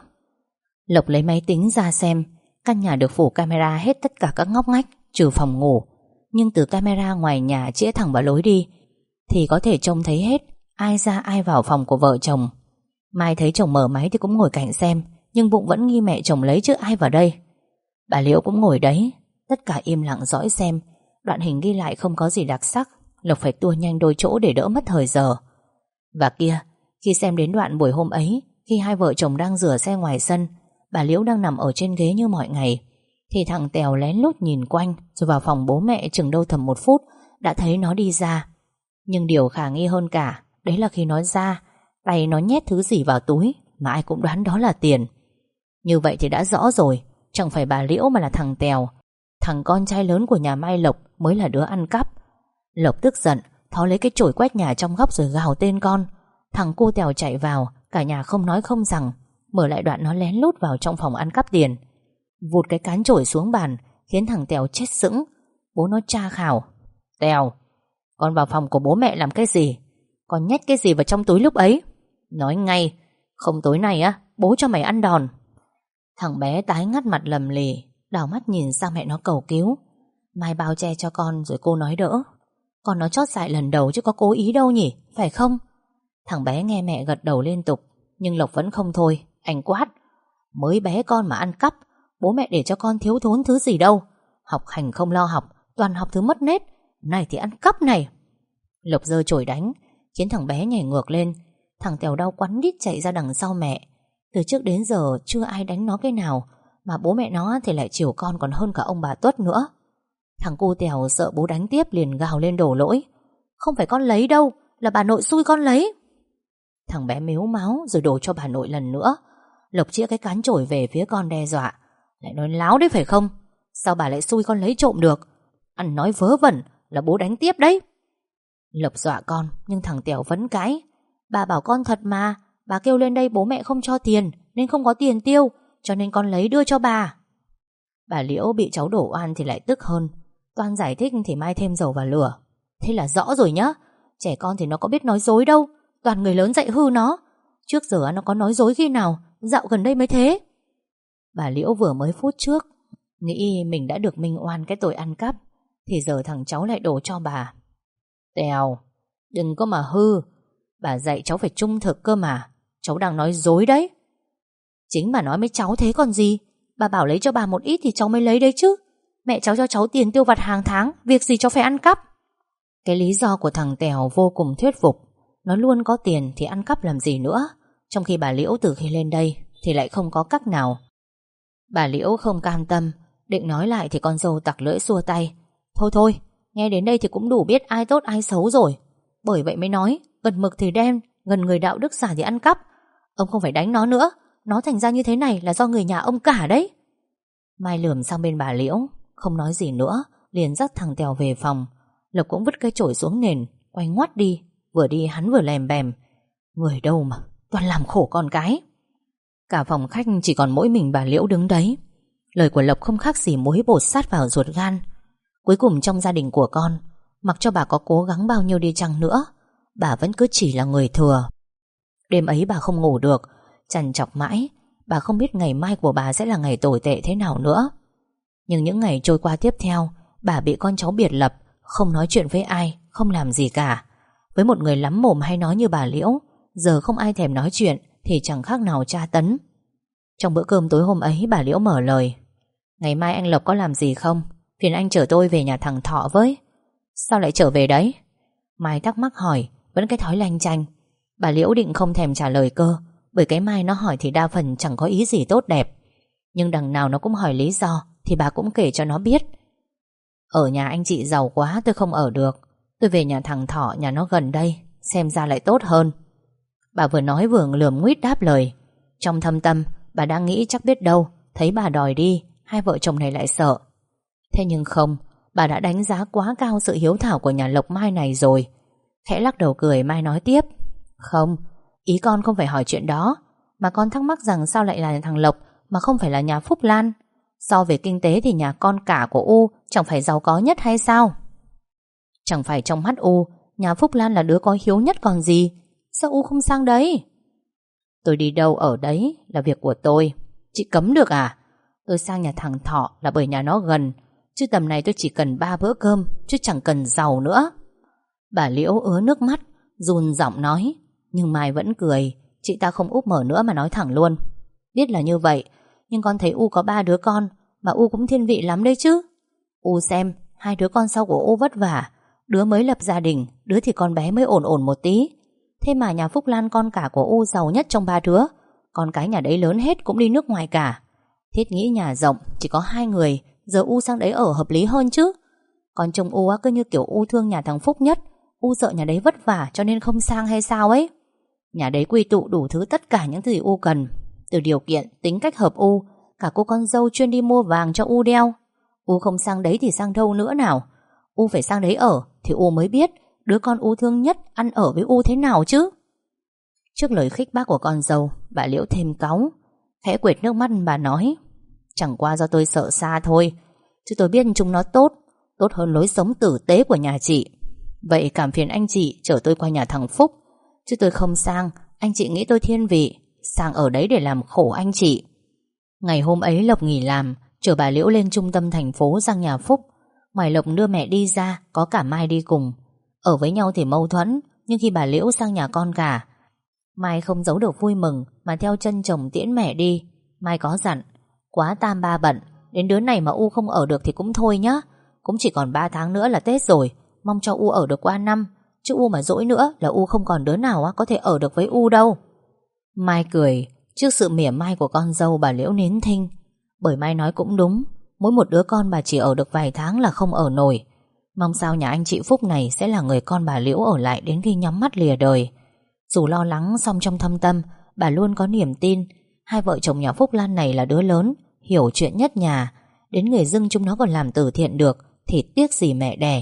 Lộc lấy máy tính ra xem. Căn nhà được phủ camera hết tất cả các ngóc ngách, trừ phòng ngủ. Nhưng từ camera ngoài nhà chĩa thẳng vào lối đi thì có thể trông thấy hết ai ra ai vào phòng của vợ chồng. Mai thấy chồng mở máy thì cũng ngồi cạnh xem, nhưng bụng vẫn nghi mẹ chồng lấy chứ ai vào đây. Bà Liễu cũng ngồi đấy. Tất cả im lặng dõi xem. Đoạn hình ghi lại không có gì đặc sắc. Lộc phải tua nhanh đôi chỗ để đỡ mất thời giờ. Và kia, khi xem đến đoạn buổi hôm ấy, khi hai vợ chồng đang rửa xe ngoài sân, bà Liễu đang nằm ở trên ghế như mọi ngày, thì thằng Tèo lén lút nhìn quanh, rồi vào phòng bố mẹ chừng đâu tầm một phút đã thấy nó đi ra. Nhưng điều khả nghi hơn cả, đấy là khi nó ra, tay nó nhét thứ gì vào túi mà ai cũng đoán đó là tiền. Như vậy thì đã rõ rồi, chẳng phải bà Liễu mà là thằng Tèo, thằng con trai lớn của nhà Mai Lộc mới là đứa ăn cắp. Lộc tức giận, thó lấy cái chổi quét nhà trong góc rồi gào tên con. Thằng cu Tèo chạy vào, cả nhà không nói không rằng, mở lại đoạn nó lén lút vào trong phòng ăn cắp tiền. Vụt cái cán chổi xuống bàn, khiến thằng Tèo chết sững. Bố nó tra khảo: Tèo, con vào phòng của bố mẹ làm cái gì? Con nhét cái gì vào trong túi lúc ấy? Nói ngay, không tối nay á, bố cho mày ăn đòn. Thằng bé tái ngắt mặt lầm lì, đảo mắt nhìn sang mẹ nó cầu cứu. Mai bao che cho con rồi cô nói đỡ. Con nó chót dại lần đầu chứ có cố ý đâu nhỉ, phải không? Thằng bé nghe mẹ gật đầu liên tục, nhưng Lộc vẫn không thôi. Anh quát: Mới bé con mà ăn cắp, bố mẹ để cho con thiếu thốn thứ gì đâu. Học hành không lo học, toàn học thứ mất nết. Này thì ăn cắp này. Lộc giơ chổi đánh, khiến thằng bé nhảy ngược lên. Thằng Tèo đau quắn đít chạy ra đằng sau mẹ. Từ trước đến giờ chưa ai đánh nó cái nào, mà bố mẹ nó thì lại chiều con còn hơn cả ông bà Tuất nữa. Thằng cu Tèo sợ bố đánh tiếp liền gào lên đổ lỗi: Không phải con lấy đâu, là bà nội xui con lấy. Thằng bé mếu máo rồi đổ cho bà nội lần nữa. Lộc chĩa cái cán chổi về phía con đe dọa: Lại nói láo đấy phải không? Sao bà lại xui con lấy trộm được? Ăn nói vớ vẩn là bố đánh tiếp đấy. Lộc dọa con, nhưng thằng Tèo vẫn cãi: Bà bảo con thật mà, bà kêu lên đây bố mẹ không cho tiền nên không có tiền tiêu, cho nên con lấy đưa cho bà. Bà Liễu bị cháu đổ oan thì lại tức hơn. Toan giải thích thì Mai thêm dầu vào lửa: Thế là rõ rồi nhá, trẻ con thì nó có biết nói dối đâu, toàn người lớn dạy hư nó. Trước giờ nó có nói dối khi nào, dạo gần đây mới thế. Bà Liễu vừa mới phút trước nghĩ mình đã được minh oan cái tội ăn cắp, thì giờ thằng cháu lại đổ cho bà. Tèo, đừng có mà hư, bà dạy cháu phải trung thực cơ mà. Cháu đang nói dối đấy. Chính bà nói với cháu thế còn gì. Bà bảo lấy cho bà một ít thì cháu mới lấy đấy chứ. Mẹ cháu cho cháu tiền tiêu vặt hàng tháng, việc gì cháu phải ăn cắp. Cái lý do của thằng Tèo vô cùng thuyết phục. Nó luôn có tiền thì ăn cắp làm gì nữa. Trong khi bà Liễu từ khi lên đây thì lại không có cách nào. Bà Liễu không cam tâm, định nói lại thì con dâu tặc lưỡi xua tay: Thôi thôi, nghe đến đây thì cũng đủ biết ai tốt ai xấu rồi. Bởi vậy mới nói, gần mực thì đen, gần người đạo đức giả thì ăn cắp. Ông không phải đánh nó nữa, nó thành ra như thế này là do người nhà ông cả đấy. Mai lườm sang bên bà Liễu, không nói gì nữa, liền dắt thằng Tèo về phòng. Lộc cũng vứt cái chổi xuống nền, quay ngoắt đi. Vừa đi hắn vừa lèm bèm: Người đâu mà, toàn làm khổ con cái. Cả phòng khách chỉ còn mỗi mình bà Liễu đứng đấy. Lời của Lộc không khác gì muối bột sát vào ruột gan. Cuối cùng trong gia đình của con, mặc cho bà có cố gắng bao nhiêu đi chăng nữa, bà vẫn cứ chỉ là người thừa. Đêm ấy bà không ngủ được, trằn trọc mãi. Bà không biết ngày mai của bà sẽ là ngày tồi tệ thế nào nữa. Nhưng những ngày trôi qua tiếp theo, bà bị con cháu biệt lập, không nói chuyện với ai, không làm gì cả. Với một người lắm mồm hay nói như bà Liễu, giờ không ai thèm nói chuyện thì chẳng khác nào tra tấn. Trong bữa cơm tối hôm ấy, bà Liễu mở lời: Ngày mai anh Lộc có làm gì không? Phiền anh chở tôi về nhà thằng Thọ với. Sao lại trở về đấy? Mai thắc mắc hỏi, vẫn cái thói lanh chanh. Bà Liễu định không thèm trả lời cơ, bởi cái Mai nó hỏi thì đa phần chẳng có ý gì tốt đẹp. Nhưng đằng nào nó cũng hỏi lý do, thì bà cũng kể cho nó biết. Ở nhà anh chị giàu quá tôi không ở được, tôi về nhà thằng Thọ, nhà nó gần đây, xem ra lại tốt hơn. Bà vừa nói vừa lườm nguýt đáp lời. Trong thâm tâm bà đang nghĩ chắc biết đâu thấy bà đòi đi, hai vợ chồng này lại sợ. Thế nhưng không, bà đã đánh giá quá cao sự hiếu thảo của nhà Lộc Mai này rồi. Khẽ lắc đầu cười, Mai nói tiếp: Không, ý con không phải hỏi chuyện đó, mà con thắc mắc rằng sao lại là thằng Lộc mà không phải là nhà Phúc Lan. So về kinh tế thì nhà con cả của U chẳng phải giàu có nhất hay sao? Chẳng phải trong mắt U, nhà Phúc Lan là đứa có hiếu nhất còn gì. Sao U không sang đấy? Tôi đi đâu ở đấy là việc của tôi, chị cấm được à? Tôi sang nhà thằng Thọ là bởi nhà nó gần, chứ tầm này tôi chỉ cần ba bữa cơm, chứ chẳng cần giàu nữa. Bà Liễu ứa nước mắt, run giọng nói. Nhưng Mai vẫn cười, Chị ta không úp mở nữa mà nói thẳng luôn. Biết là như vậy, nhưng con thấy U có ba đứa con, mà U cũng thiên vị lắm đấy chứ. U xem, hai đứa con sau của U vất vả, đứa mới lập gia đình, đứa thì con bé mới ổn ổn một tí. Thế mà nhà Phúc Lan con cả của U giàu nhất trong ba đứa, con cái nhà đấy lớn hết cũng đi nước ngoài cả. Thiết nghĩ nhà rộng chỉ có hai người, giờ U sang đấy ở hợp lý hơn chứ. Còn chồng U á, cứ như kiểu U thương nhà thằng Phúc nhất, U sợ nhà đấy vất vả cho nên không sang hay sao ấy. Nhà đấy quy tụ đủ thứ, tất cả những gì U cần, từ điều kiện, tính cách hợp U. Cả cô con dâu chuyên đi mua vàng cho U đeo. U không sang đấy thì sang đâu nữa nào. U phải sang đấy ở thì U mới biết đứa con U thương nhất ăn ở với U thế nào chứ. Trước lời khích bác của con dâu, bà Liễu thêm cáu. Khẽ quệt nước mắt bà nói: Chẳng qua do tôi sợ xa thôi, chứ tôi biết chúng nó tốt, tốt hơn lối sống tử tế của nhà chị. Vậy cảm phiền anh chị chở tôi qua nhà thằng Phúc, chứ tôi không sang. Anh chị nghĩ tôi thiên vị sang ở đấy để làm khổ anh chị. Ngày hôm ấy Lộc nghỉ làm, chở bà Liễu lên trung tâm thành phố sang nhà Phúc. Ngoài Lộc đưa mẹ đi ra, có cả Mai đi cùng. Ở với nhau thì mâu thuẫn, nhưng khi bà Liễu sang nhà con cả, Mai không giấu được vui mừng mà theo chân chồng tiễn mẹ đi. Mai có dặn: Quá tam ba bận, đến đứa này mà U không ở được thì cũng thôi nhá. Cũng chỉ còn ba tháng nữa là Tết rồi, mong cho U ở được qua năm, chứ U mà dỗi nữa là U không còn đứa nào có thể ở được với U đâu. Mai cười. Trước sự mỉa mai của con dâu, bà Liễu nín thinh. Bởi Mai nói cũng đúng, mỗi một đứa con bà chỉ ở được vài tháng là không ở nổi. Mong sao nhà anh chị Phúc này sẽ là người con bà Liễu ở lại đến khi nhắm mắt lìa đời. Dù lo lắng, song trong thâm tâm bà luôn có niềm tin hai vợ chồng nhà Phúc Lan này là đứa lớn, hiểu chuyện nhất nhà. Đến người dưng chúng nó còn làm từ thiện được thì tiếc gì mẹ đẻ.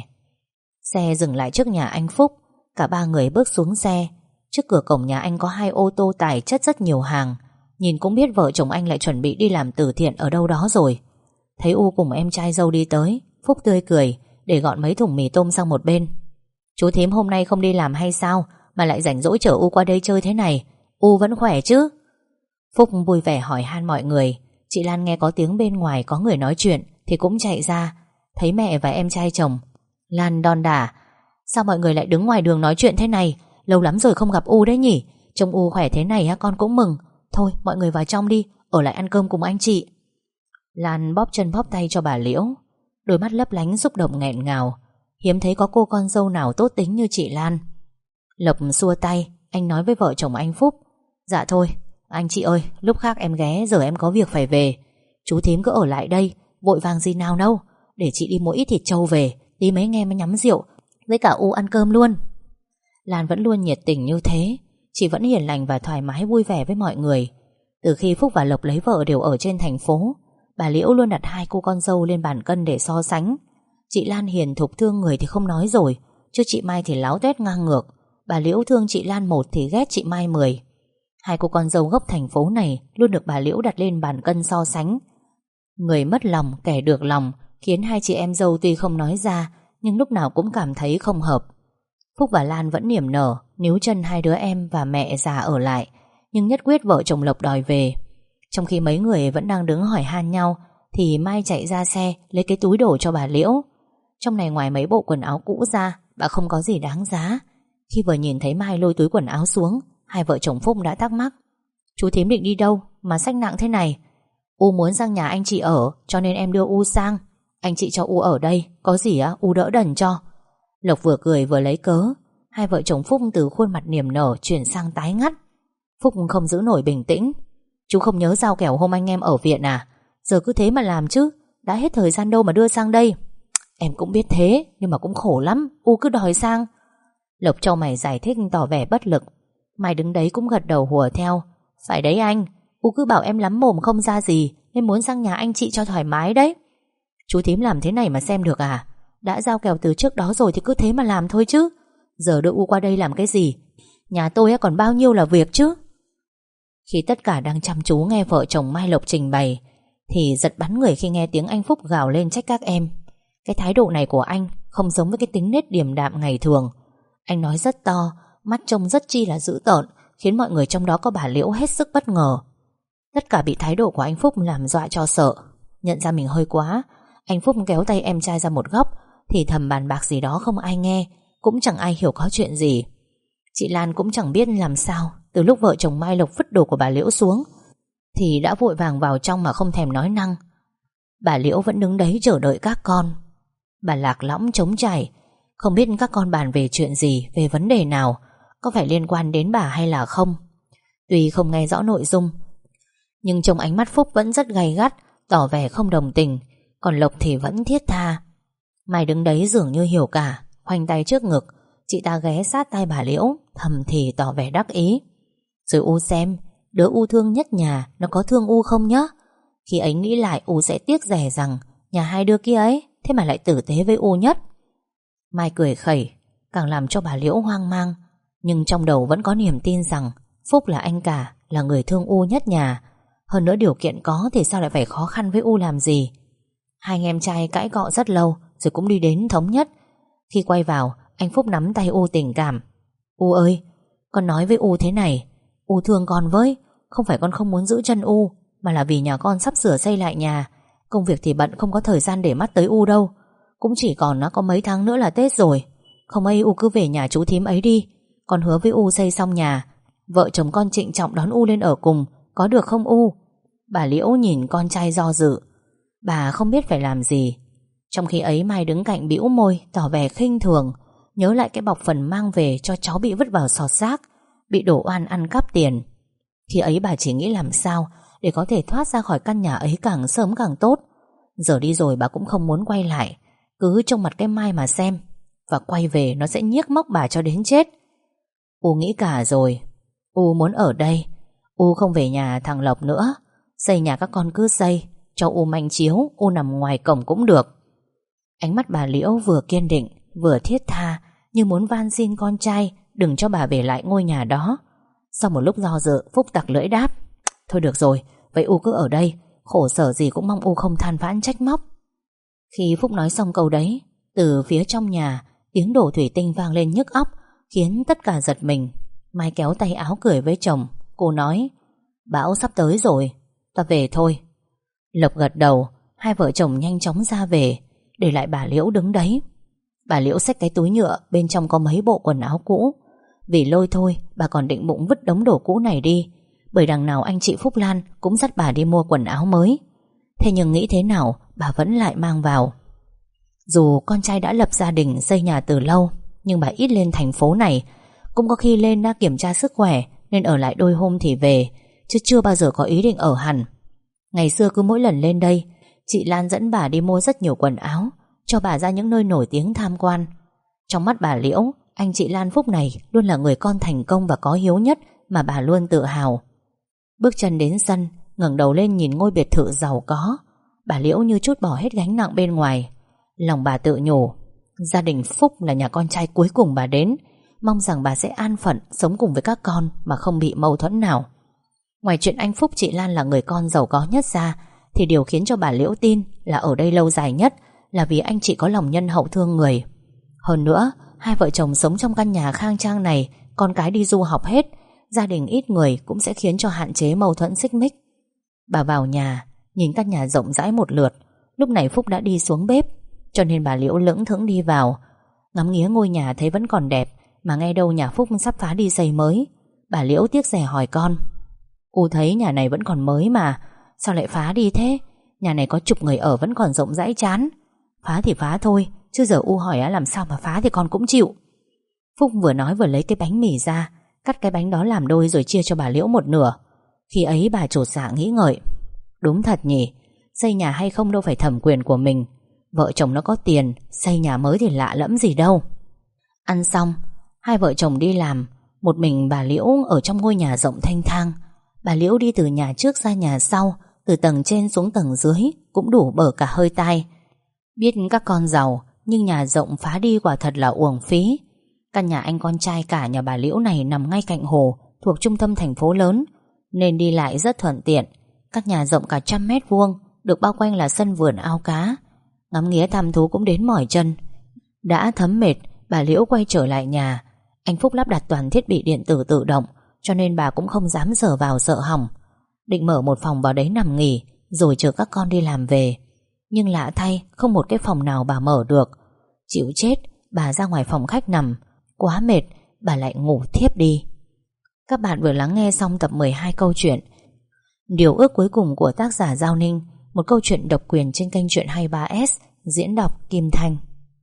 Xe dừng lại trước nhà anh Phúc. Cả ba người bước xuống xe. Trước cửa cổng nhà anh có hai ô tô tải chất rất nhiều hàng. Nhìn cũng biết vợ chồng anh lại chuẩn bị đi làm từ thiện ở đâu đó rồi. Thấy U cùng em trai dâu đi tới, Phúc tươi cười để gọn mấy thùng mì tôm sang một bên. Chú thím hôm nay không đi làm hay sao mà lại rảnh rỗi chở U qua đây chơi thế này? U vẫn khỏe chứ? Phúc vui vẻ hỏi han mọi người. Chị Lan nghe có tiếng bên ngoài có người nói chuyện thì cũng chạy ra, thấy mẹ và em trai chồng. Lan đon đả: Sao mọi người lại đứng ngoài đường nói chuyện thế này? Lâu lắm rồi không gặp U đấy nhỉ? Trông U khỏe thế này con cũng mừng. Thôi mọi người vào trong đi, ở lại ăn cơm cùng anh chị. Lan bóp chân bóp tay cho bà Liễu, đôi mắt lấp lánh xúc động nghẹn ngào. Hiếm thấy có cô con dâu nào tốt tính như chị Lan. Lộc xua tay, anh nói với vợ chồng anh Phúc: Dạ thôi, anh chị ơi, lúc khác em ghé, giờ em có việc phải về. Chú thím cứ ở lại đây, vội vàng gì nào đâu. Để chị đi mua ít thịt trâu về, tí mấy anh em mới nhắm rượu, với cả U ăn cơm luôn. Lan vẫn luôn nhiệt tình như thế. Chị vẫn hiền lành và thoải mái vui vẻ với mọi người. Từ khi Phúc và Lộc lấy vợ đều ở trên thành phố, bà Liễu luôn đặt hai cô con dâu lên bàn cân để so sánh. Chị Lan hiền thục thương người thì không nói rồi, chứ chị Mai thì láo tuét ngang ngược. Bà Liễu thương chị Lan một thì ghét chị Mai mười. Hai cô con dâu gốc thành phố này luôn được bà Liễu đặt lên bàn cân so sánh. Người mất lòng kẻ được lòng, khiến hai chị em dâu tuy không nói ra nhưng lúc nào cũng cảm thấy không hợp. Phúc và Lan vẫn niềm nở níu chân hai đứa em và mẹ già ở lại, nhưng nhất quyết vợ chồng Lộc đòi về. Trong khi mấy người vẫn đang đứng hỏi han nhau thì Mai chạy ra xe lấy cái túi đồ cho bà Liễu. Trong này ngoài mấy bộ quần áo cũ ra, bà không có gì đáng giá. Khi vừa nhìn thấy Mai lôi túi quần áo xuống, hai vợ chồng Phúc đã thắc mắc: Chú thím định đi đâu mà xách nặng thế này? U muốn sang nhà anh chị ở, cho nên em đưa U sang. Anh chị cho U ở đây, có gì á U đỡ đần cho. Lộc vừa cười vừa lấy cớ. Hai vợ chồng Phúc từ khuôn mặt niềm nở chuyển sang tái ngắt. Phúc không giữ nổi bình tĩnh: Chú không nhớ giao kèo hôm anh em ở viện à? Giờ cứ thế mà làm chứ, đã hết thời gian đâu mà đưa sang đây. Em cũng biết thế, nhưng mà cũng khổ lắm, U cứ đòi sang. Lộc trao mày giải thích tỏ vẻ bất lực. Mai đứng đấy cũng gật đầu hùa theo: Phải đấy anh, U cứ bảo em lắm mồm không ra gì, nên muốn sang nhà anh chị cho thoải mái đấy. Chú thím làm thế này mà xem được à? Đã giao kèo từ trước đó rồi thì cứ thế mà làm thôi chứ. Giờ đưa U qua đây làm cái gì? Nhà tôi còn bao nhiêu là việc chứ. Khi tất cả đang chăm chú nghe vợ chồng Mai Lộc trình bày thì giật bắn người khi nghe tiếng anh Phúc gào lên trách các em. Cái thái độ này của anh không giống với cái tính nết điềm đạm ngày thường. Anh nói rất to, mắt trông rất chi là dữ tợn, khiến mọi người trong đó có bà Liễu hết sức bất ngờ. Tất cả bị thái độ của anh Phúc làm dọa cho sợ. Nhận ra mình hơi quá, anh Phúc kéo tay em trai ra một góc, thì thầm bàn bạc gì đó không ai nghe, cũng chẳng ai hiểu có chuyện gì. Chị Lan cũng chẳng biết làm sao từ lúc vợ chồng Mai Lộc vứt đồ của bà Liễu xuống thì đã vội vàng vào trong mà không thèm nói năng. Bà Liễu vẫn đứng đấy chờ đợi các con. Bà lạc lõng trống trải, không biết các con bàn về chuyện gì, về vấn đề nào, có phải liên quan đến bà hay là không. Tuy không nghe rõ nội dung, nhưng trong ánh mắt Phúc vẫn rất gay gắt, tỏ vẻ không đồng tình, còn Lộc thì vẫn thiết tha. Mai đứng đấy dường như hiểu cả, khoanh tay trước ngực. Chị ta ghé sát tai bà Liễu, thầm thì tỏ vẻ đắc ý. Rồi U xem, đứa U thương nhất nhà nó có thương U không nhá. Khi ấy nghĩ lại U sẽ tiếc rẻ rằng nhà hai đứa kia ấy, thế mà lại tử tế với U nhất. Mai cười khẩy, càng làm cho bà Liễu hoang mang, nhưng trong đầu vẫn có niềm tin rằng Phúc là anh cả, là người thương U nhất nhà. Hơn nữa điều kiện có thì sao lại phải khó khăn với U làm gì. Hai anh em trai cãi cọ rất lâu rồi cũng đi đến thống nhất. Khi quay vào, anh Phúc nắm tay U tình cảm. U ơi, con nói với U thế này, U thương con với, không phải con không muốn giữ chân U, mà là vì nhà con sắp sửa xây lại nhà. Công việc thì bận không có thời gian để mắt tới U đâu. Cũng chỉ còn nó có mấy tháng nữa là Tết rồi. Không ấy U cứ về nhà chú thím ấy đi. Con hứa với U xây xong nhà, vợ chồng con trịnh trọng đón U lên ở cùng, có được không U? Bà Liễu nhìn con trai do dự. Bà không biết phải làm gì. Trong khi ấy Mai đứng cạnh bĩu môi, tỏ vẻ khinh thường, nhớ lại cái bọc phần mang về cho cháu bị vứt vào sọt rác, bị đổ oan ăn cắp tiền. Khi ấy bà chỉ nghĩ làm sao để có thể thoát ra khỏi căn nhà ấy càng sớm càng tốt. Giờ đi rồi bà cũng không muốn quay lại, cứ trông mặt cái Mai mà xem, và quay về nó sẽ nhiếc móc bà cho đến chết. U nghĩ cả rồi. U muốn ở đây. U không về nhà thằng Lộc nữa. Xây nhà các con cứ xây, cho U manh chiếu, U nằm ngoài cổng cũng được. Ánh mắt bà Liễu vừa kiên định vừa thiết tha, như muốn van xin con trai đừng cho bà về lại ngôi nhà đó. Sau một lúc do dự, Phúc tặc lưỡi đáp. Thôi được rồi, vậy U cứ ở đây, khổ sở gì cũng mong U không than vãn trách móc. Khi Phúc nói xong câu đấy, từ phía trong nhà tiếng đổ thủy tinh vang lên nhức óc, khiến tất cả giật mình. Mai kéo tay áo cười với chồng. Cô nói, bão sắp tới rồi, ta về thôi. Lộc gật đầu. Hai vợ chồng nhanh chóng ra về, để lại bà Liễu đứng đấy. Bà Liễu xách cái túi nhựa, bên trong có mấy bộ quần áo cũ. Vì lôi thôi, bà còn định bụng vứt đống đồ cũ này đi, bởi đằng nào anh chị Phúc Lan cũng dắt bà đi mua quần áo mới. Thế nhưng nghĩ thế nào, bà vẫn lại mang vào. Dù con trai đã lập gia đình, xây nhà từ lâu, nhưng bà ít lên thành phố này. Cũng có khi lên đã kiểm tra sức khỏe, nên ở lại đôi hôm thì về, chứ chưa bao giờ có ý định ở hẳn. Ngày xưa cứ mỗi lần lên đây, chị Lan dẫn bà đi mua rất nhiều quần áo, cho bà ra những nơi nổi tiếng tham quan. Trong mắt bà Liễu, anh chị Lan Phúc này luôn là người con thành công và có hiếu nhất mà bà luôn tự hào. Bước chân đến sân, ngẩng đầu lên nhìn ngôi biệt thự giàu có, bà Liễu như trút bỏ hết gánh nặng bên ngoài. Lòng bà tự nhủ, gia đình Phúc là nhà con trai cuối cùng bà đến, mong rằng bà sẽ an phận sống cùng với các con mà không bị mâu thuẫn nào. Ngoài chuyện anh Phúc chị Lan là người con giàu có nhất ra, thì điều khiến cho bà Liễu tin là ở đây lâu dài nhất là vì anh chị có lòng nhân hậu thương người. Hơn nữa, hai vợ chồng sống trong căn nhà khang trang này, con cái đi du học hết, gia đình ít người cũng sẽ khiến cho hạn chế mâu thuẫn xích mích. Bà vào nhà, nhìn căn nhà rộng rãi một lượt. Lúc này Phúc đã đi xuống bếp, cho nên bà Liễu lững thững đi vào. Ngắm nghía ngôi nhà thấy vẫn còn đẹp, mà nghe đâu nhà Phúc sắp phá đi xây mới. Bà Liễu tiếc rẻ hỏi con, U thấy nhà này vẫn còn mới mà, sao lại phá đi thế? Nhà này có chục người ở vẫn còn rộng rãi chán. Phá thì phá thôi, chứ giờ U hỏi á, làm sao mà phá thì con cũng chịu. Phúc vừa nói vừa lấy cái bánh mì ra, cắt cái bánh đó làm đôi rồi chia cho bà Liễu một nửa. Khi ấy bà chột dạ nghĩ ngợi, đúng thật nhỉ, xây nhà hay không đâu phải thẩm quyền của mình. Vợ chồng nó có tiền, xây nhà mới thì lạ lẫm gì đâu. Ăn xong, hai vợ chồng đi làm, một mình bà Liễu ở trong ngôi nhà rộng thanh thang. Bà Liễu đi từ nhà trước ra nhà sau, từ tầng trên xuống tầng dưới, cũng đủ bở cả hơi tai. Biết các con giàu, nhưng nhà rộng phá đi quả thật là uổng phí. Căn nhà anh con trai cả nhà bà Liễu này nằm ngay cạnh hồ, thuộc trung tâm thành phố lớn, nên đi lại rất thuận tiện. Các nhà rộng cả trăm mét vuông, được bao quanh là sân vườn ao cá. Ngắm nghía thăm thú cũng đến mỏi chân. Đã thấm mệt, bà Liễu quay trở lại nhà. Anh Phúc lắp đặt toàn thiết bị điện tử tự động, cho nên bà cũng không dám dở vào sợ hỏng. Định mở một phòng vào đấy nằm nghỉ, rồi chờ các con đi làm về. Nhưng lạ thay, không một cái phòng nào bà mở được. Chịu chết, bà ra ngoài phòng khách nằm. Quá mệt, bà lại ngủ thiếp đi. Các bạn vừa lắng nghe xong tập mười hai câu chuyện Điều ước cuối cùng của tác giả Giao Ninh, một câu chuyện độc quyền trên kênh Chuyện hai mươi ba ét, diễn đọc Kim Thanh.